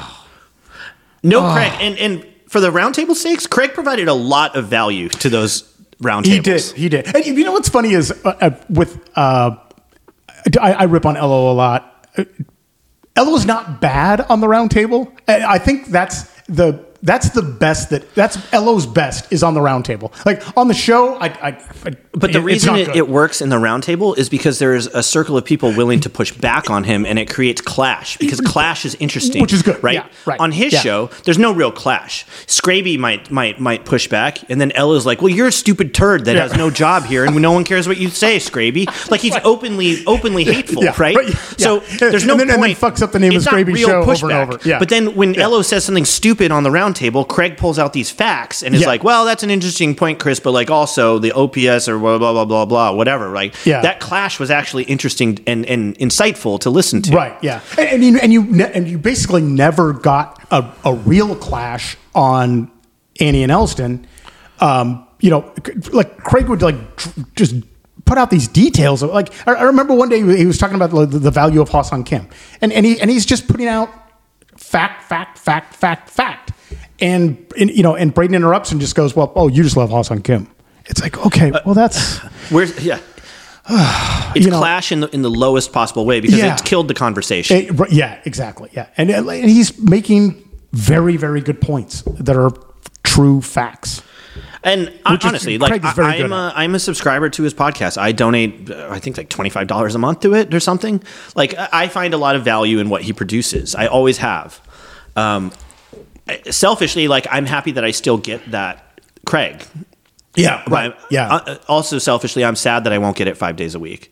no, Craig. And, and for the roundtable sakes, Craig provided a lot of value to those roundtables. he did, he did. And you know what's funny is uh, uh, with uh, I, I rip on Elo a lot. Elo's not bad on the roundtable. I think that's the. That's the best that that's Elo's best is on the roundtable. Like on the show, I. I, I But the it's reason not it, good. it works in the roundtable is because there's a circle of people willing to push back on him, and it creates clash because clash is interesting, Which is good. right? Yeah, right. On his Yeah. show, there's no real clash. Scraby might might might push back, and then Ella's like, "Well, you're a stupid turd that Yeah. has no job here, and no one cares what you say, Scraby." Like he's openly openly hateful, Yeah, right? right, yeah. So Yeah. there's no And then- and point. then fucks up the name of It's not Scraby's real show over and pushback. over. Yeah. But then when Yeah. Ello says something stupid on the roundtable, Craig pulls out these facts and is Yeah. like, "Well, that's an interesting point, Chris, but like also the O P S or blah blah blah blah blah whatever." Like Yeah. that clash was actually interesting and, and insightful to listen to. Right. Yeah. And, and you and you ne- and you basically never got a, a real clash on Annie and Elston. Um, you know, c- like Craig would like tr- just put out these details. Of, like I, I remember one day he was talking about the, the value of Ha-Sung Kim, and and he and he's just putting out fact, fact, fact, fact, fact, and, and you know, and Braden interrupts and just goes, "Well, oh, you just love Ha-Sung Kim." It's like, okay, well, that's Where's yeah. It's You know- clash in the in the lowest possible way because Yeah. it's killed the conversation. It- right, yeah, exactly. Yeah, and, and he's making very, very good points that are true facts. And Which is- honestly, like Craig is very I, good I'm at. a I'm a subscriber to his podcast. I donate, uh, I think like twenty five dollars a month to it or something. Like I I find a lot of value in what he produces. I always have. Um, selfishly, like I'm happy that I still get that Craig. Yeah, right. But, Yeah, uh, also, selfishly, I'm sad that I won't get it five days a week.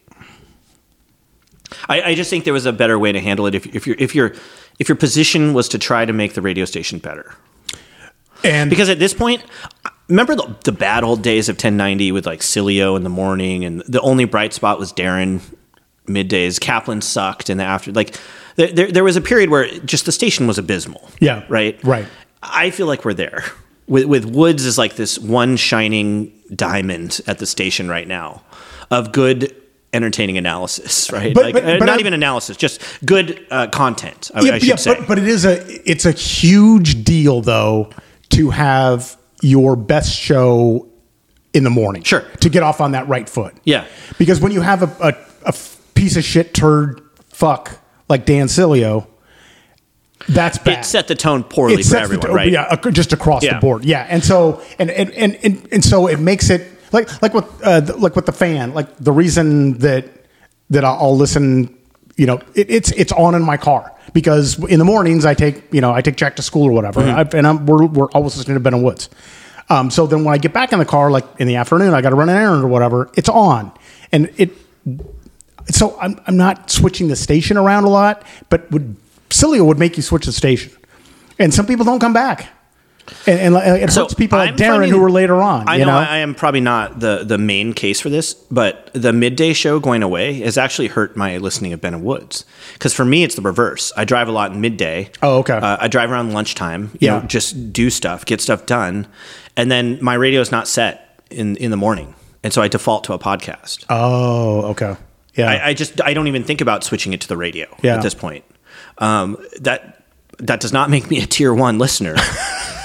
I, I just think there was a better way to handle it. If, if your if your if your position was to try to make the radio station better, and because at this point, remember the, the bad old days of ten ninety with like Cilio in the morning, and the only bright spot was Darren middays. Kaplan sucked, and the after like there, there there was a period where just the station was abysmal. Yeah, right, right. I feel like we're there. With, with Woods is like this one shining diamond at the station right now of good, entertaining analysis, right? But- like but- uh, but not I'm- even analysis, just good uh, content. I, yeah, I should yeah, say. But, but it is a it's a huge deal though to have your best show in the morning. Sure. To get off on that right foot. Yeah. Because when you have a, a, a piece of shit turd fuck like Dan Cilio, that's bad. It set the tone poorly It for sets the everyone, tone- right? Yeah, ac- just across Yeah. the board. Yeah, and so and and, and and and so it makes it like like with uh, the- like with the fan. Like the reason that that I'll I'll listen, you know, it, it's it's on in my car because in the mornings I take you know I take Jack to school or whatever, Mm-hmm. I, and I'm we're we're always listening to Ben and Woods. Um, so then when I get back in the car, like in the afternoon, I got to run an errand or whatever. It's on, and it. So I'm I'm not switching the station around a lot, but would Cilio would make you switch the station, and some people don't come back, and, and it hurts So people like I'm Darren finding- who were later on. I you know, know, I am probably not the, the main case for this, but the midday show going away has actually hurt my listening of Ben and Woods. Because for me, it's the reverse. I drive a lot in midday. Oh, okay. Uh, I drive around lunchtime. You Yeah. know, just do stuff, get stuff done, and then my radio is not set in in the morning, and so I default to a podcast. Oh, okay. Yeah. I, I just I don't even think about switching it to the radio Yeah. at this point. Um, that that does not make me a tier one listener.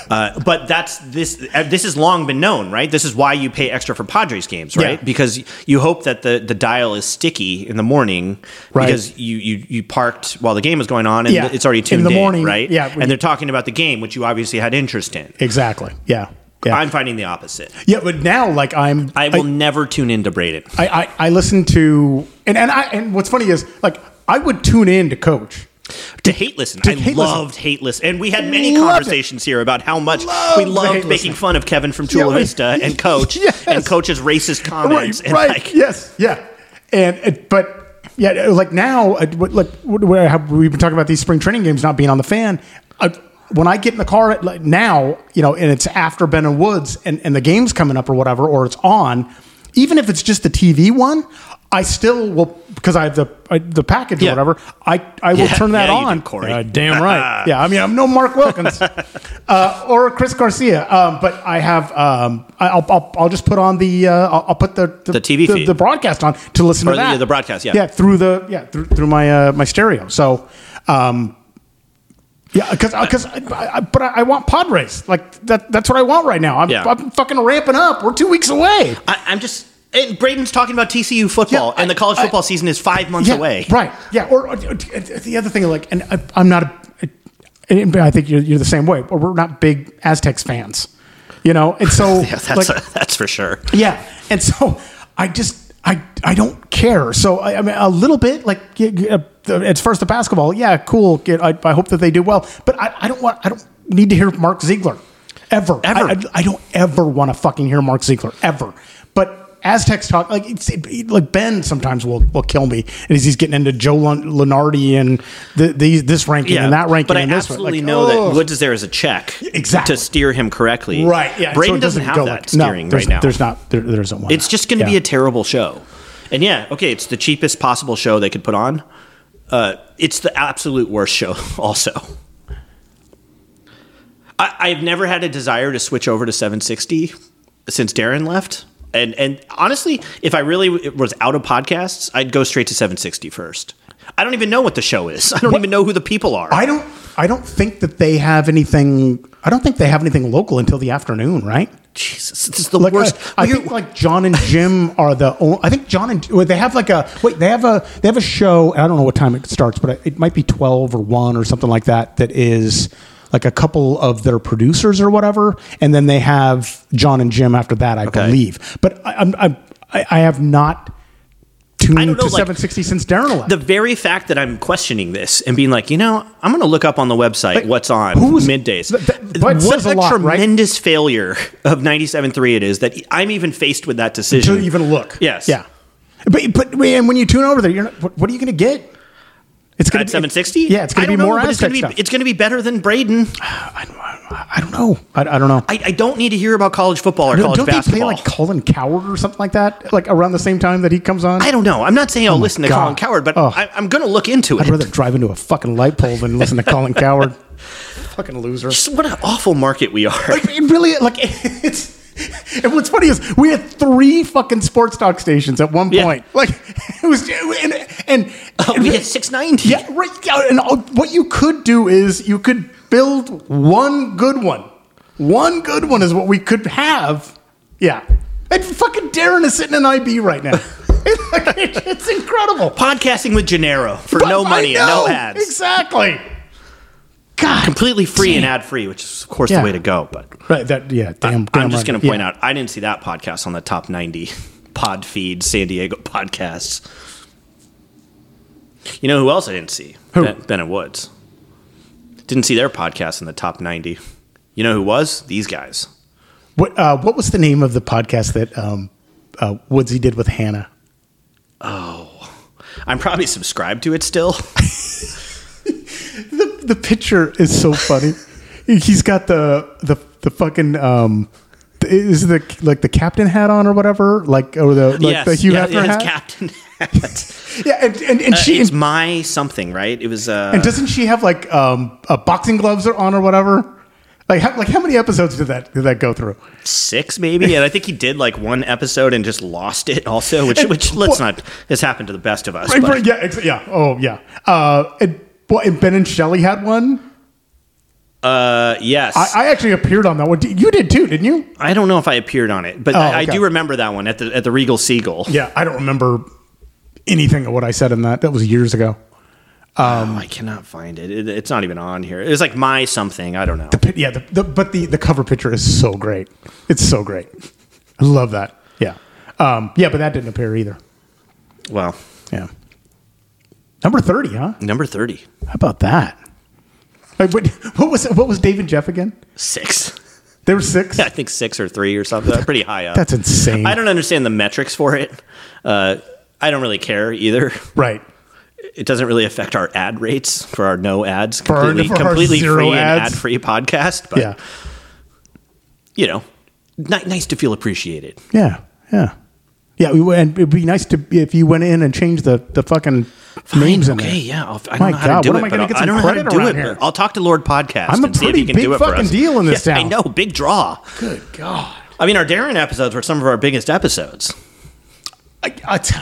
Uh, but that's this. Uh, this has long been known, right? This is why you pay extra for Padres games, right? Yeah. Because you hope that the, the dial is sticky in the morning, Right. because you, you you parked while the game was going on, and Yeah. it's already tuned In in, the morning, right? yeah, when and you- they're talking about the game, which you obviously had interest in. Exactly. Yeah. Yeah. I'm finding the opposite. yeah. But now, like, I'm. I will never tune into Braden. I, I, I listen to and and I and what's funny is like I would tune in to Coach. To hate listen, To I hate loved hate listen, and we had many Loved it. conversations here about how much Loved we the loved hate making listen. fun of Kevin from Chula Yeah, Vista and Coach Yes. and Coach's racist comments. Right. and Right. like, yes. Yeah. And it, but yeah, like now, uh, what- like what- what- how we've been talking about these spring training games not being on the fan. Uh, when I get in the car at, like, now, you know, and it's after Ben and Woods, and, and the game's coming up or whatever, or it's on, even if it's just the T V one, I still will, because I have the I, the package Yeah. or whatever. I, I will Yeah, turn that yeah, you on. do, Corey. Uh, damn right. Yeah, I mean, I'm no Mark Wilkins uh, or Chris Garcia, um, but I have. Um, I- I'll, I'll I'll just put on the. Uh, I'll, I'll put the The T V the, feed. the broadcast on to listen Or to the- that. the broadcast, yeah. yeah, through the yeah through, through my uh, my stereo. So. Um, Yeah, because because I, I, but I, I want Padres, like that. That's what I want right now. I'm, Yeah. I'm fucking ramping up. We're two weeks away. I, I'm just. And Braden's talking about T C U football, Yeah, and the I- college I- football season is five months Yeah, away. right? Yeah. Or, or the other thing, like, and I, I'm not a. And I think you're, you're the same way. Or we're not big Aztecs fans, you know. And so, Yeah, that's like, that's for sure. yeah. And so I just I I don't care. So I, I mean, a little bit like yeah, yeah, it's first the basketball. Yeah, cool. Get, I, I hope that they do well. But I, I don't want. I don't need to hear Mark Ziegler ever. Ever. I, I, I don't ever want to fucking hear Mark Ziegler ever. But Aztecs talk like it's it, like Ben sometimes will will kill me, and he's, he's getting into Joe Lun- Lunardi and the, the this ranking and that ranking. But I and this absolutely like, know ugh. that Woods is there as a check Exactly. to steer him correctly. Right. Yeah. Braden so it doesn't have go that like- steering no, there's, right now. There's not. There, there isn't one. It's just going to Yeah. be a terrible show. And yeah, okay, it's the cheapest possible show they could put on. Uh, it's the absolute worst show also. I, I've never had a desire to switch over to seven sixty since Darren left. And and honestly, if I really was out of podcasts, I'd go straight to seven sixty first. I don't even know what the show is. I don't What? even know who the people are. I don't. I don't think that they have anything. I don't think they have anything local until the afternoon, right? Jesus, this is the Like, worst. I, I We're- think like John and Jim are the. Only, I think John and well, they have like a wait. They have a they have a show. I don't know what time it starts, but it might be twelve or one or something like that. That is like a couple of their producers or whatever, and then they have John and Jim after that, I Okay. believe. But I, I'm, I'm I I have not I tuned don't know, to like, seven sixty since Darren left. the very fact that I'm questioning this and being like, you know, I'm going to look up on the website Like, what's on who's- middays. th- th- that what says a a lot, right? tremendous failure of ninety-seven point three it is that I'm even faced with that decision. to even look. Yes. Yeah. But but and when you tune over there, you're not, what, what are you going to get? It's going At to seven sixty? Yeah, it's going to be more but it's Aztec going to stuff. be it's going to be better than Braden. I, I, I don't know. I, I don't know. I, I don't need to hear about college football or don't college don't they basketball. play like Colin Coward or something like that? Like around the same time that he comes on? I don't know. I'm not saying I'll Oh my listen to God. Colin Coward, but Oh. I, I'm going to look into I'd it. rather drive into a fucking light pole than listen to Colin Coward. Fucking loser. Just what an awful market we are. Like, it really like it's. And what's funny is we had three fucking sports talk stations at one Yeah. point. Like it was, and and, Oh, and we had six ninety. Yeah, right. Yeah, and all, what you could do is you could build one good one. One good one is what we could have. Yeah. And fucking Darren is sitting in I B right now. It's incredible. Podcasting with Gennaro for But no I money and no know, ads. Exactly. God. Completely free and damn. ad free, which is of course Yeah. the way to go. But Right. That. Yeah. Damn. I'm damn just right. going to point Yeah. out I didn't see that podcast on the top ninety pod feed San Diego podcasts. You know who else I didn't see? Who? Ben, Bennett Woods. Didn't see their podcast in the top ninety. You know who was? These guys. What. Uh, what was the name of the podcast that um, uh, Woodsy did with Hannah? I'm probably subscribed to it still. The the picture is so funny. He's got the the the fucking um, is it the like the captain hat on or whatever, like or the like yes, the Hugh yeah, Hefner yeah, his hat. captain hat. Yeah, and and, and Uh, she it's and, my something, right? It was. Uh, and doesn't she have like um uh, boxing gloves on or whatever? Like how, like how many episodes did that did that go through? six maybe, and I think he did like one episode and just lost it also, which And- which let's well- not. This happened to the best of us. Right, but- right, yeah, ex- yeah, oh yeah. Uh, and, well, and Ben and Shelley had one. Uh, yes. I, I actually appeared on that one. You did too, didn't you? I don't know if I appeared on it, but Oh, I, I okay. do remember that one at the at the Regal Seagull. Yeah, I don't remember anything of what I said in that. That was years ago. Um, oh, I cannot find it. it. It's not even on here. It was like my something. I don't know. The, yeah, the, the, but the, the cover picture is so great. It's so great. I love that. Yeah. Um, yeah, but that didn't appear either. Well, Yeah. Number thirty, huh? number thirty. How about that? Like, what, what was what was Dave and Jeff again? Six. They were six? I think six or three or something. Pretty high up. That's insane. I don't understand the metrics for it. Uh, I don't really care either. Right. It doesn't really affect our ad rates for our no ads, For our- completely, for our completely zero free and ads. ad free podcast. But Yeah. you know, ni- nice to feel appreciated. Yeah. Yeah. Yeah. We, and it'd be nice to if you went in and changed the, the fucking names in okay, there. yeah. I'll, I don't My know how God, to do what it. am I but gonna I'll- get I some don't know how to credit do around it. here? But I'll talk to Lord Podcast. I'm a and see if pretty he can big do it for fucking us. deal in this Yeah, I town. know, big draw. Good God. I mean, our Darren episodes were some of our biggest episodes. I, I, t-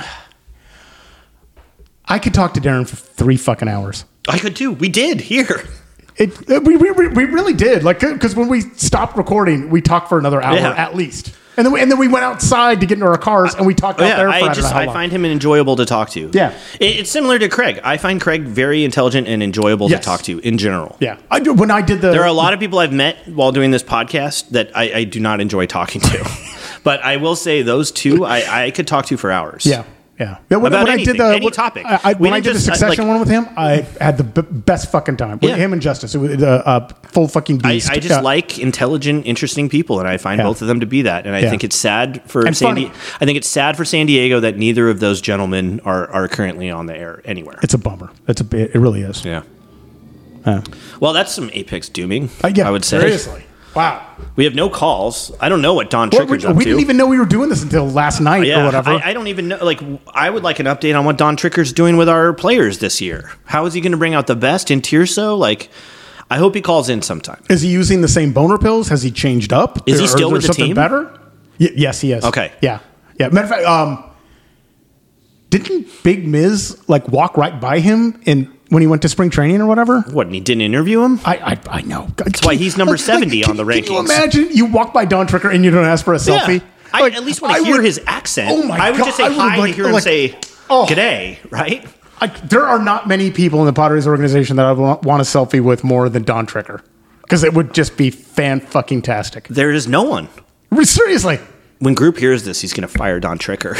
I could talk to Darren for three fucking hours. I could too. We did here. It, it- we, we, we really did. Like, because when we stopped recording, we talked for another hour Yeah. at least. And then, we, and then we went outside to get into our cars and we talked Oh, out yeah, there for I I don't just know how I long. find him enjoyable to talk to. Yeah. It- it's similar to Craig. I find Craig very intelligent and enjoyable Yes. to talk to in general. Yeah. I do, when I did the. There are a lot of people I've met while doing this podcast that I, I do not enjoy talking to, but I will say those two I, I could talk to for hours. Yeah. Yeah. yeah when, About when I anything, did the any what- topic. I, I, We when I didn't did the just, uh, Succession like- one with him, I had the b- best fucking time. With Yeah. him and Justice. It was a uh, uh, full fucking I, beast. I just Uh, like intelligent, interesting people, and I find Yeah. san both of them to be that. And I Yeah. think it's sad for And San funny. Di- I think it's sad for San Diego that neither of those gentlemen are, are currently on the air anywhere. It's a bummer. It's a bit. It really is. yeah. Uh, Well, that's some Apex dooming. uh, yeah. I would say. Seriously. Wow. We have no calls. I don't know what Don Well, Tricker's we up we to. didn't even know we were doing this until last night yeah, or whatever. I, I don't even know. Like, I would like an update on what Don Tricker's doing with our players this year. How is he going to bring out the best in Tirso? Like, I hope he calls in sometime. Is he using the same boner pills? Has he changed up? Is he Or- or still there with the something team? Better? Y- yes, he is. Okay. Yeah. Yeah. Matter of fact, um, didn't Big Miz like walk right by him in when he went to spring training or whatever? What, and he didn't interview him? I I, I know. That's why he's number seventy on the Can you rankings. imagine you walk by Don Tricker and you don't ask for a selfie? I Like, at least want I to hear would- his accent. Oh my I would God, just say I would hi like- to hear him like- say Oh. g'day, right? I, there are not many people in the Padres organization that I want, want a selfie with more than Don Tricker because it would just be fan fucking tastic. There is no one. Seriously. When Group hears this, he's going to fire Don Tricker.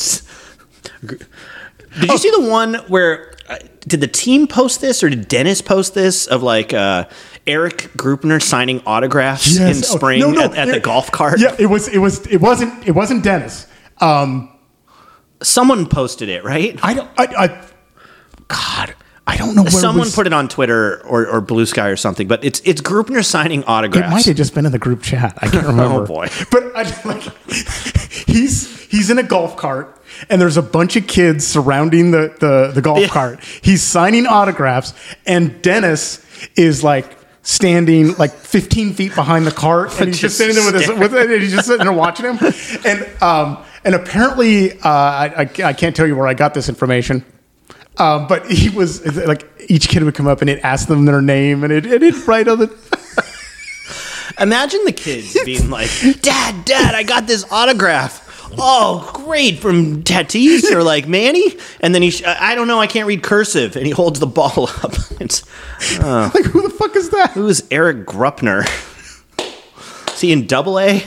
Did you see the one where uh, did the team post this or did Dennis post this of like uh, Eric Grupner signing autographs in Yes. Oh, spring no, no. at, at the It- golf cart? Yeah, it was. It was. It wasn't. It wasn't Dennis. Um, Someone posted it, right? I don't. I. I God, I don't know where Someone it was. put it on Twitter or, or Blue Sky or something, but it's it's Grupner signing It autographs. might have just been in the group chat. I can't remember. Oh, boy. But I, like, he's he's in a golf cart, and there's a bunch of kids surrounding the the, the golf Yeah. cart. He's signing autographs, and Dennis is like standing like fifteen feet behind the cart, and he's just, Just sitting there with his staring. with it, and he's just sitting there watching him. And um and apparently, uh, I, I I can't tell you where I got this information. Um, but he was like, each kid would come up and it asked them their name, and it, it, it right on the. Imagine the kids being like, Dad, Dad, I got this autograph. Oh, great, from Tatis or like Manny. And then he, sh- I don't know, I can't read cursive. And he holds the ball up. It's, Like, who the fuck is that? who is Eric Grupner? Is he in double A?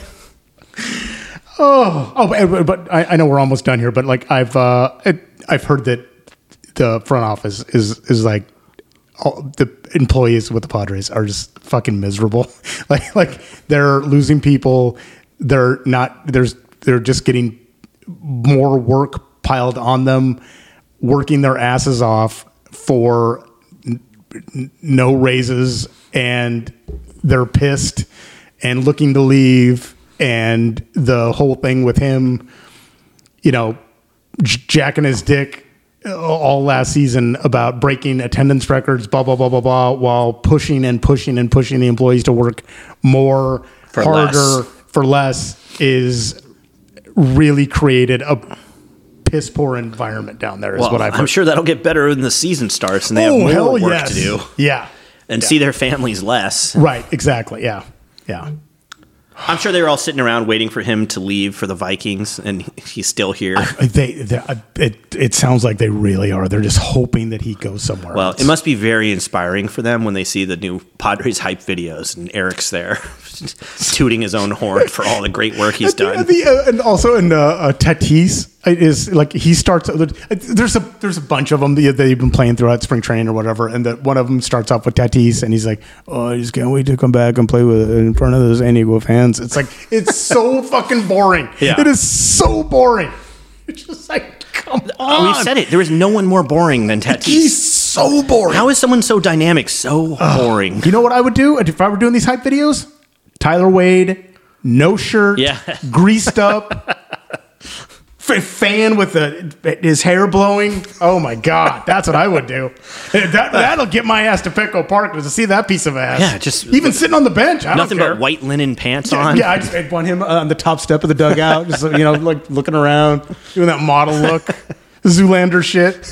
Oh, oh, but, but I, I know we're almost done here. But like, I've uh, it, I've heard that the front office is is like all, the employees with the Padres are just fucking miserable. like like they're losing people. They're not. There's they're just getting more work piled on them, working their asses off for n- n- no raises, and they're pissed and looking to leave. And the whole thing with him, you know, j- jacking his dick all last season about breaking attendance records, blah, blah, blah, blah, blah, while pushing and pushing and pushing the employees to work more, For harder, less. for less, is really created a piss poor environment down there, is Well, what I've heard. I'm sure that'll get better when the season starts and they oh, have hell more work yes. to do. Yeah. and Yeah. see their families less. Right, exactly. Yeah. Yeah. I'm sure they were all sitting around waiting for him to leave for the Vikings, and he's still here. They, they it it sounds like they really are. They're just hoping that he goes somewhere Well, else. it must be very inspiring for them when they see the new Padres hype videos and Eric's there tooting his own horn for all the great work he's done. The, uh, and also in uh, uh, Tatis is like he starts. There's a there's a bunch of them that they've been playing throughout spring training or whatever, and that one of them starts off with Tatis, and he's like, "Oh, I just can't wait to come back and play with in front of those San Diego fans." It's like it's so fucking boring. Yeah. It is so boring. It's just like, come on. We've said it. There is no one more boring than Tatis. He's so boring. How is someone so dynamic so boring? You know what I would do if I were doing these hype videos? Tyler Wade, no shirt, Yeah. greased up, f- fan with the, his hair blowing. Oh my God, that's what I would do. That, that'll get my ass to Petco Park to see that piece of ass. Yeah, just- even sitting on the bench. I Nothing don't care. but white linen pants Yeah, on. yeah, I just I'd want him on the top step of the dugout, just you know, like looking around, doing that model look, Zoolander shit.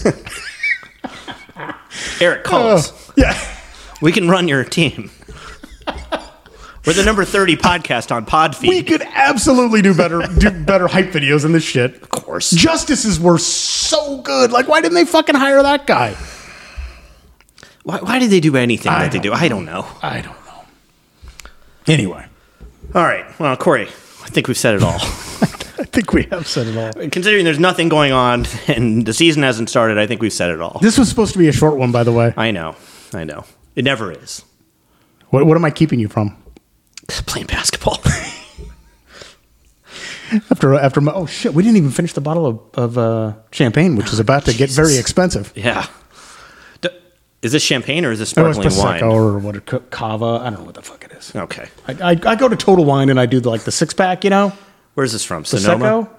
Eric, call Oh, us. yeah. We can run your team. We're the number thirty podcast on Podfeed. We could absolutely do better, do better hype videos than this shit. of course. Justices were so good. Like, why didn't they fucking hire that guy? Why, why did they do anything I that they don't do? I don't know. I don't know. Anyway, All right. Well, Corey, I think we've said it all. I think we have said it all. Considering there's nothing going on and the season hasn't started, I think we've said it all. This was supposed to be a short one, by the way. I know. I know. It never is. What, what am I keeping you from? Playing basketball. After, after my, oh shit, we didn't even finish the bottle of, of uh, champagne, which is about to get very expensive. yeah. D- Is this champagne or is this Oh, it's sparkling wine? Prosecco or what, a Cava. I don't know what the fuck it is. Okay. I, I, I go to Total Wine and I do the, like the six pack, you know? Where's this from? Sonoma? Prosecco.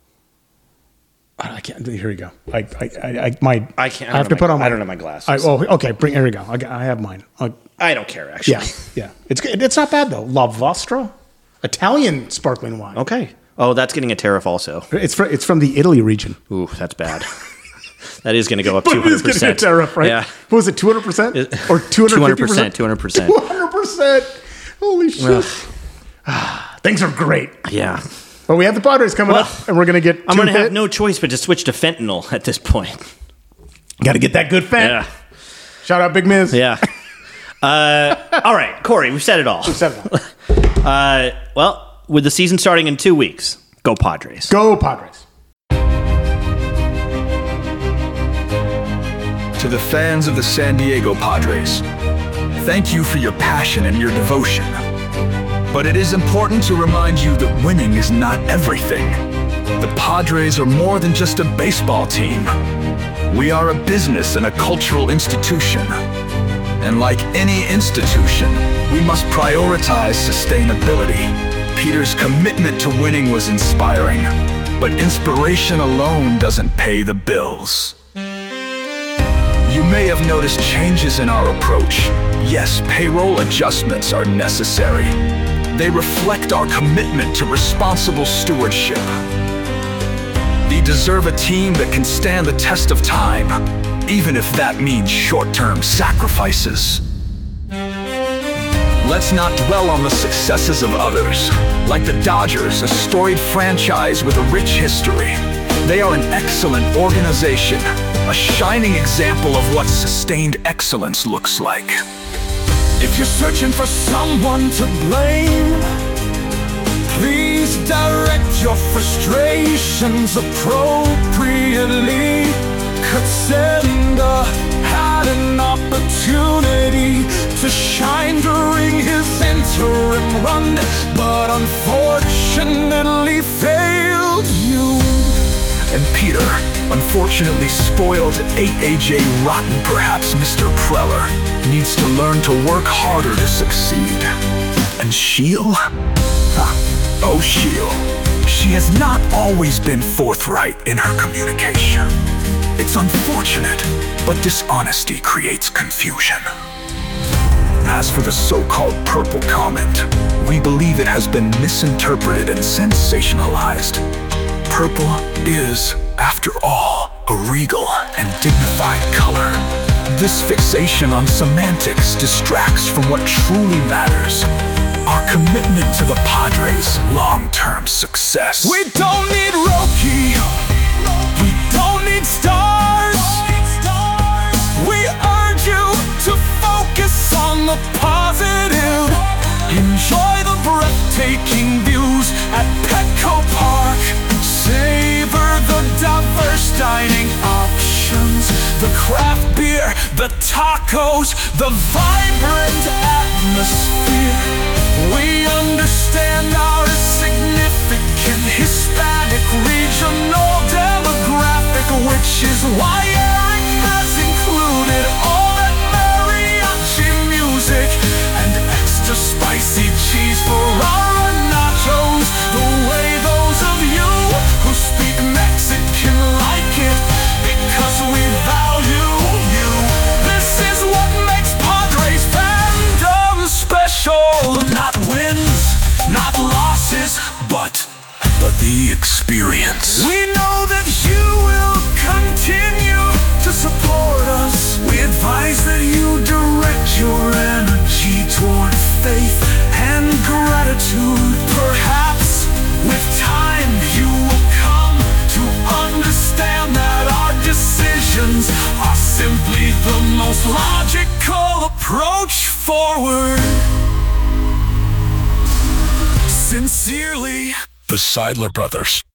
I can't. Here we go. I, I, I, I my. I can't- I I have don't to know put my- on. My, I don't know my glasses. I, oh, okay. Bring. Here we go. I, got- I have mine. I, I don't care, actually. yeah, yeah. It's good. It's not bad though. La Vostra, Italian sparkling wine. Okay. Oh, that's getting a tariff also. It's from it's from the Italy region. Ooh, that's bad. That is going to go up But two it hundred is percent. getting a tariff, right? Yeah. What was it? Two hundred percent It- or two hundred fifty percent? two hundred percent. Two hundred percent. Holy shit! Things are great. Yeah. But we have the Padres coming Well, up, and we're gonna get. I'm two going to have hit. no choice but to switch to fentanyl at this point. Got to get that good fat. Yeah. Shout out Big Miz. Yeah. Uh, all right, Corey, we've said it all. Seven. Uh, well, with the season starting in two weeks, go Padres. Go Padres. To the fans of the San Diego Padres, thank you for your passion and your devotion. But it is important to remind you that winning is not everything. The Padres are more than just a baseball team. We are a business and a cultural institution. And like any institution, we must prioritize sustainability. Peter's commitment to winning was inspiring, but inspiration alone doesn't pay the bills. You may have noticed changes in our approach. Yes, payroll adjustments are necessary. They reflect our commitment to responsible stewardship. They deserve a team that can stand the test of time, even if that means short-term sacrifices. Let's not dwell on the successes of others. Like the Dodgers, a storied franchise with a rich history. They are an excellent organization, a shining example of what sustained excellence looks like. If you're searching for someone to blame, please direct your frustrations appropriately. Contender had an opportunity to shine during his interim run, but unfortunately failed you. And Peter, unfortunately spoiled eight A J Rotten, perhaps Mister Preller, needs to learn to work harder to succeed. And Sheil? Huh. Oh, Sheil. She has not always been forthright in her communication. It's unfortunate, but dishonesty creates confusion. As for the so-called purple comment, we believe it has been misinterpreted and sensationalized. Purple is, after all, a regal and dignified color. This fixation on semantics distracts from what truly matters: our commitment to the Padres' long-term success. We don't need Roki, we don't need stars. We urge you to focus on the positive. Enjoy the breathtaking views at Petco Park. Savor the diverse dining options, the craft beer, the tacos, the vibrant atmosphere. We understand our significant Hispanic regional demographic, which is why Eric has included all that mariachi music and extra spicy cheese for our nachos. The way those of you who speak Mexican like it, because we value you. This is what makes Padres fandom special. Not wins, not losses, but but the experience. We know that you will continue to support us. We advise that you direct your energy toward faith and gratitude. Perhaps with time you will come to understand that our decisions are simply the most logical approach forward. Sincerely, The Seidler Brothers.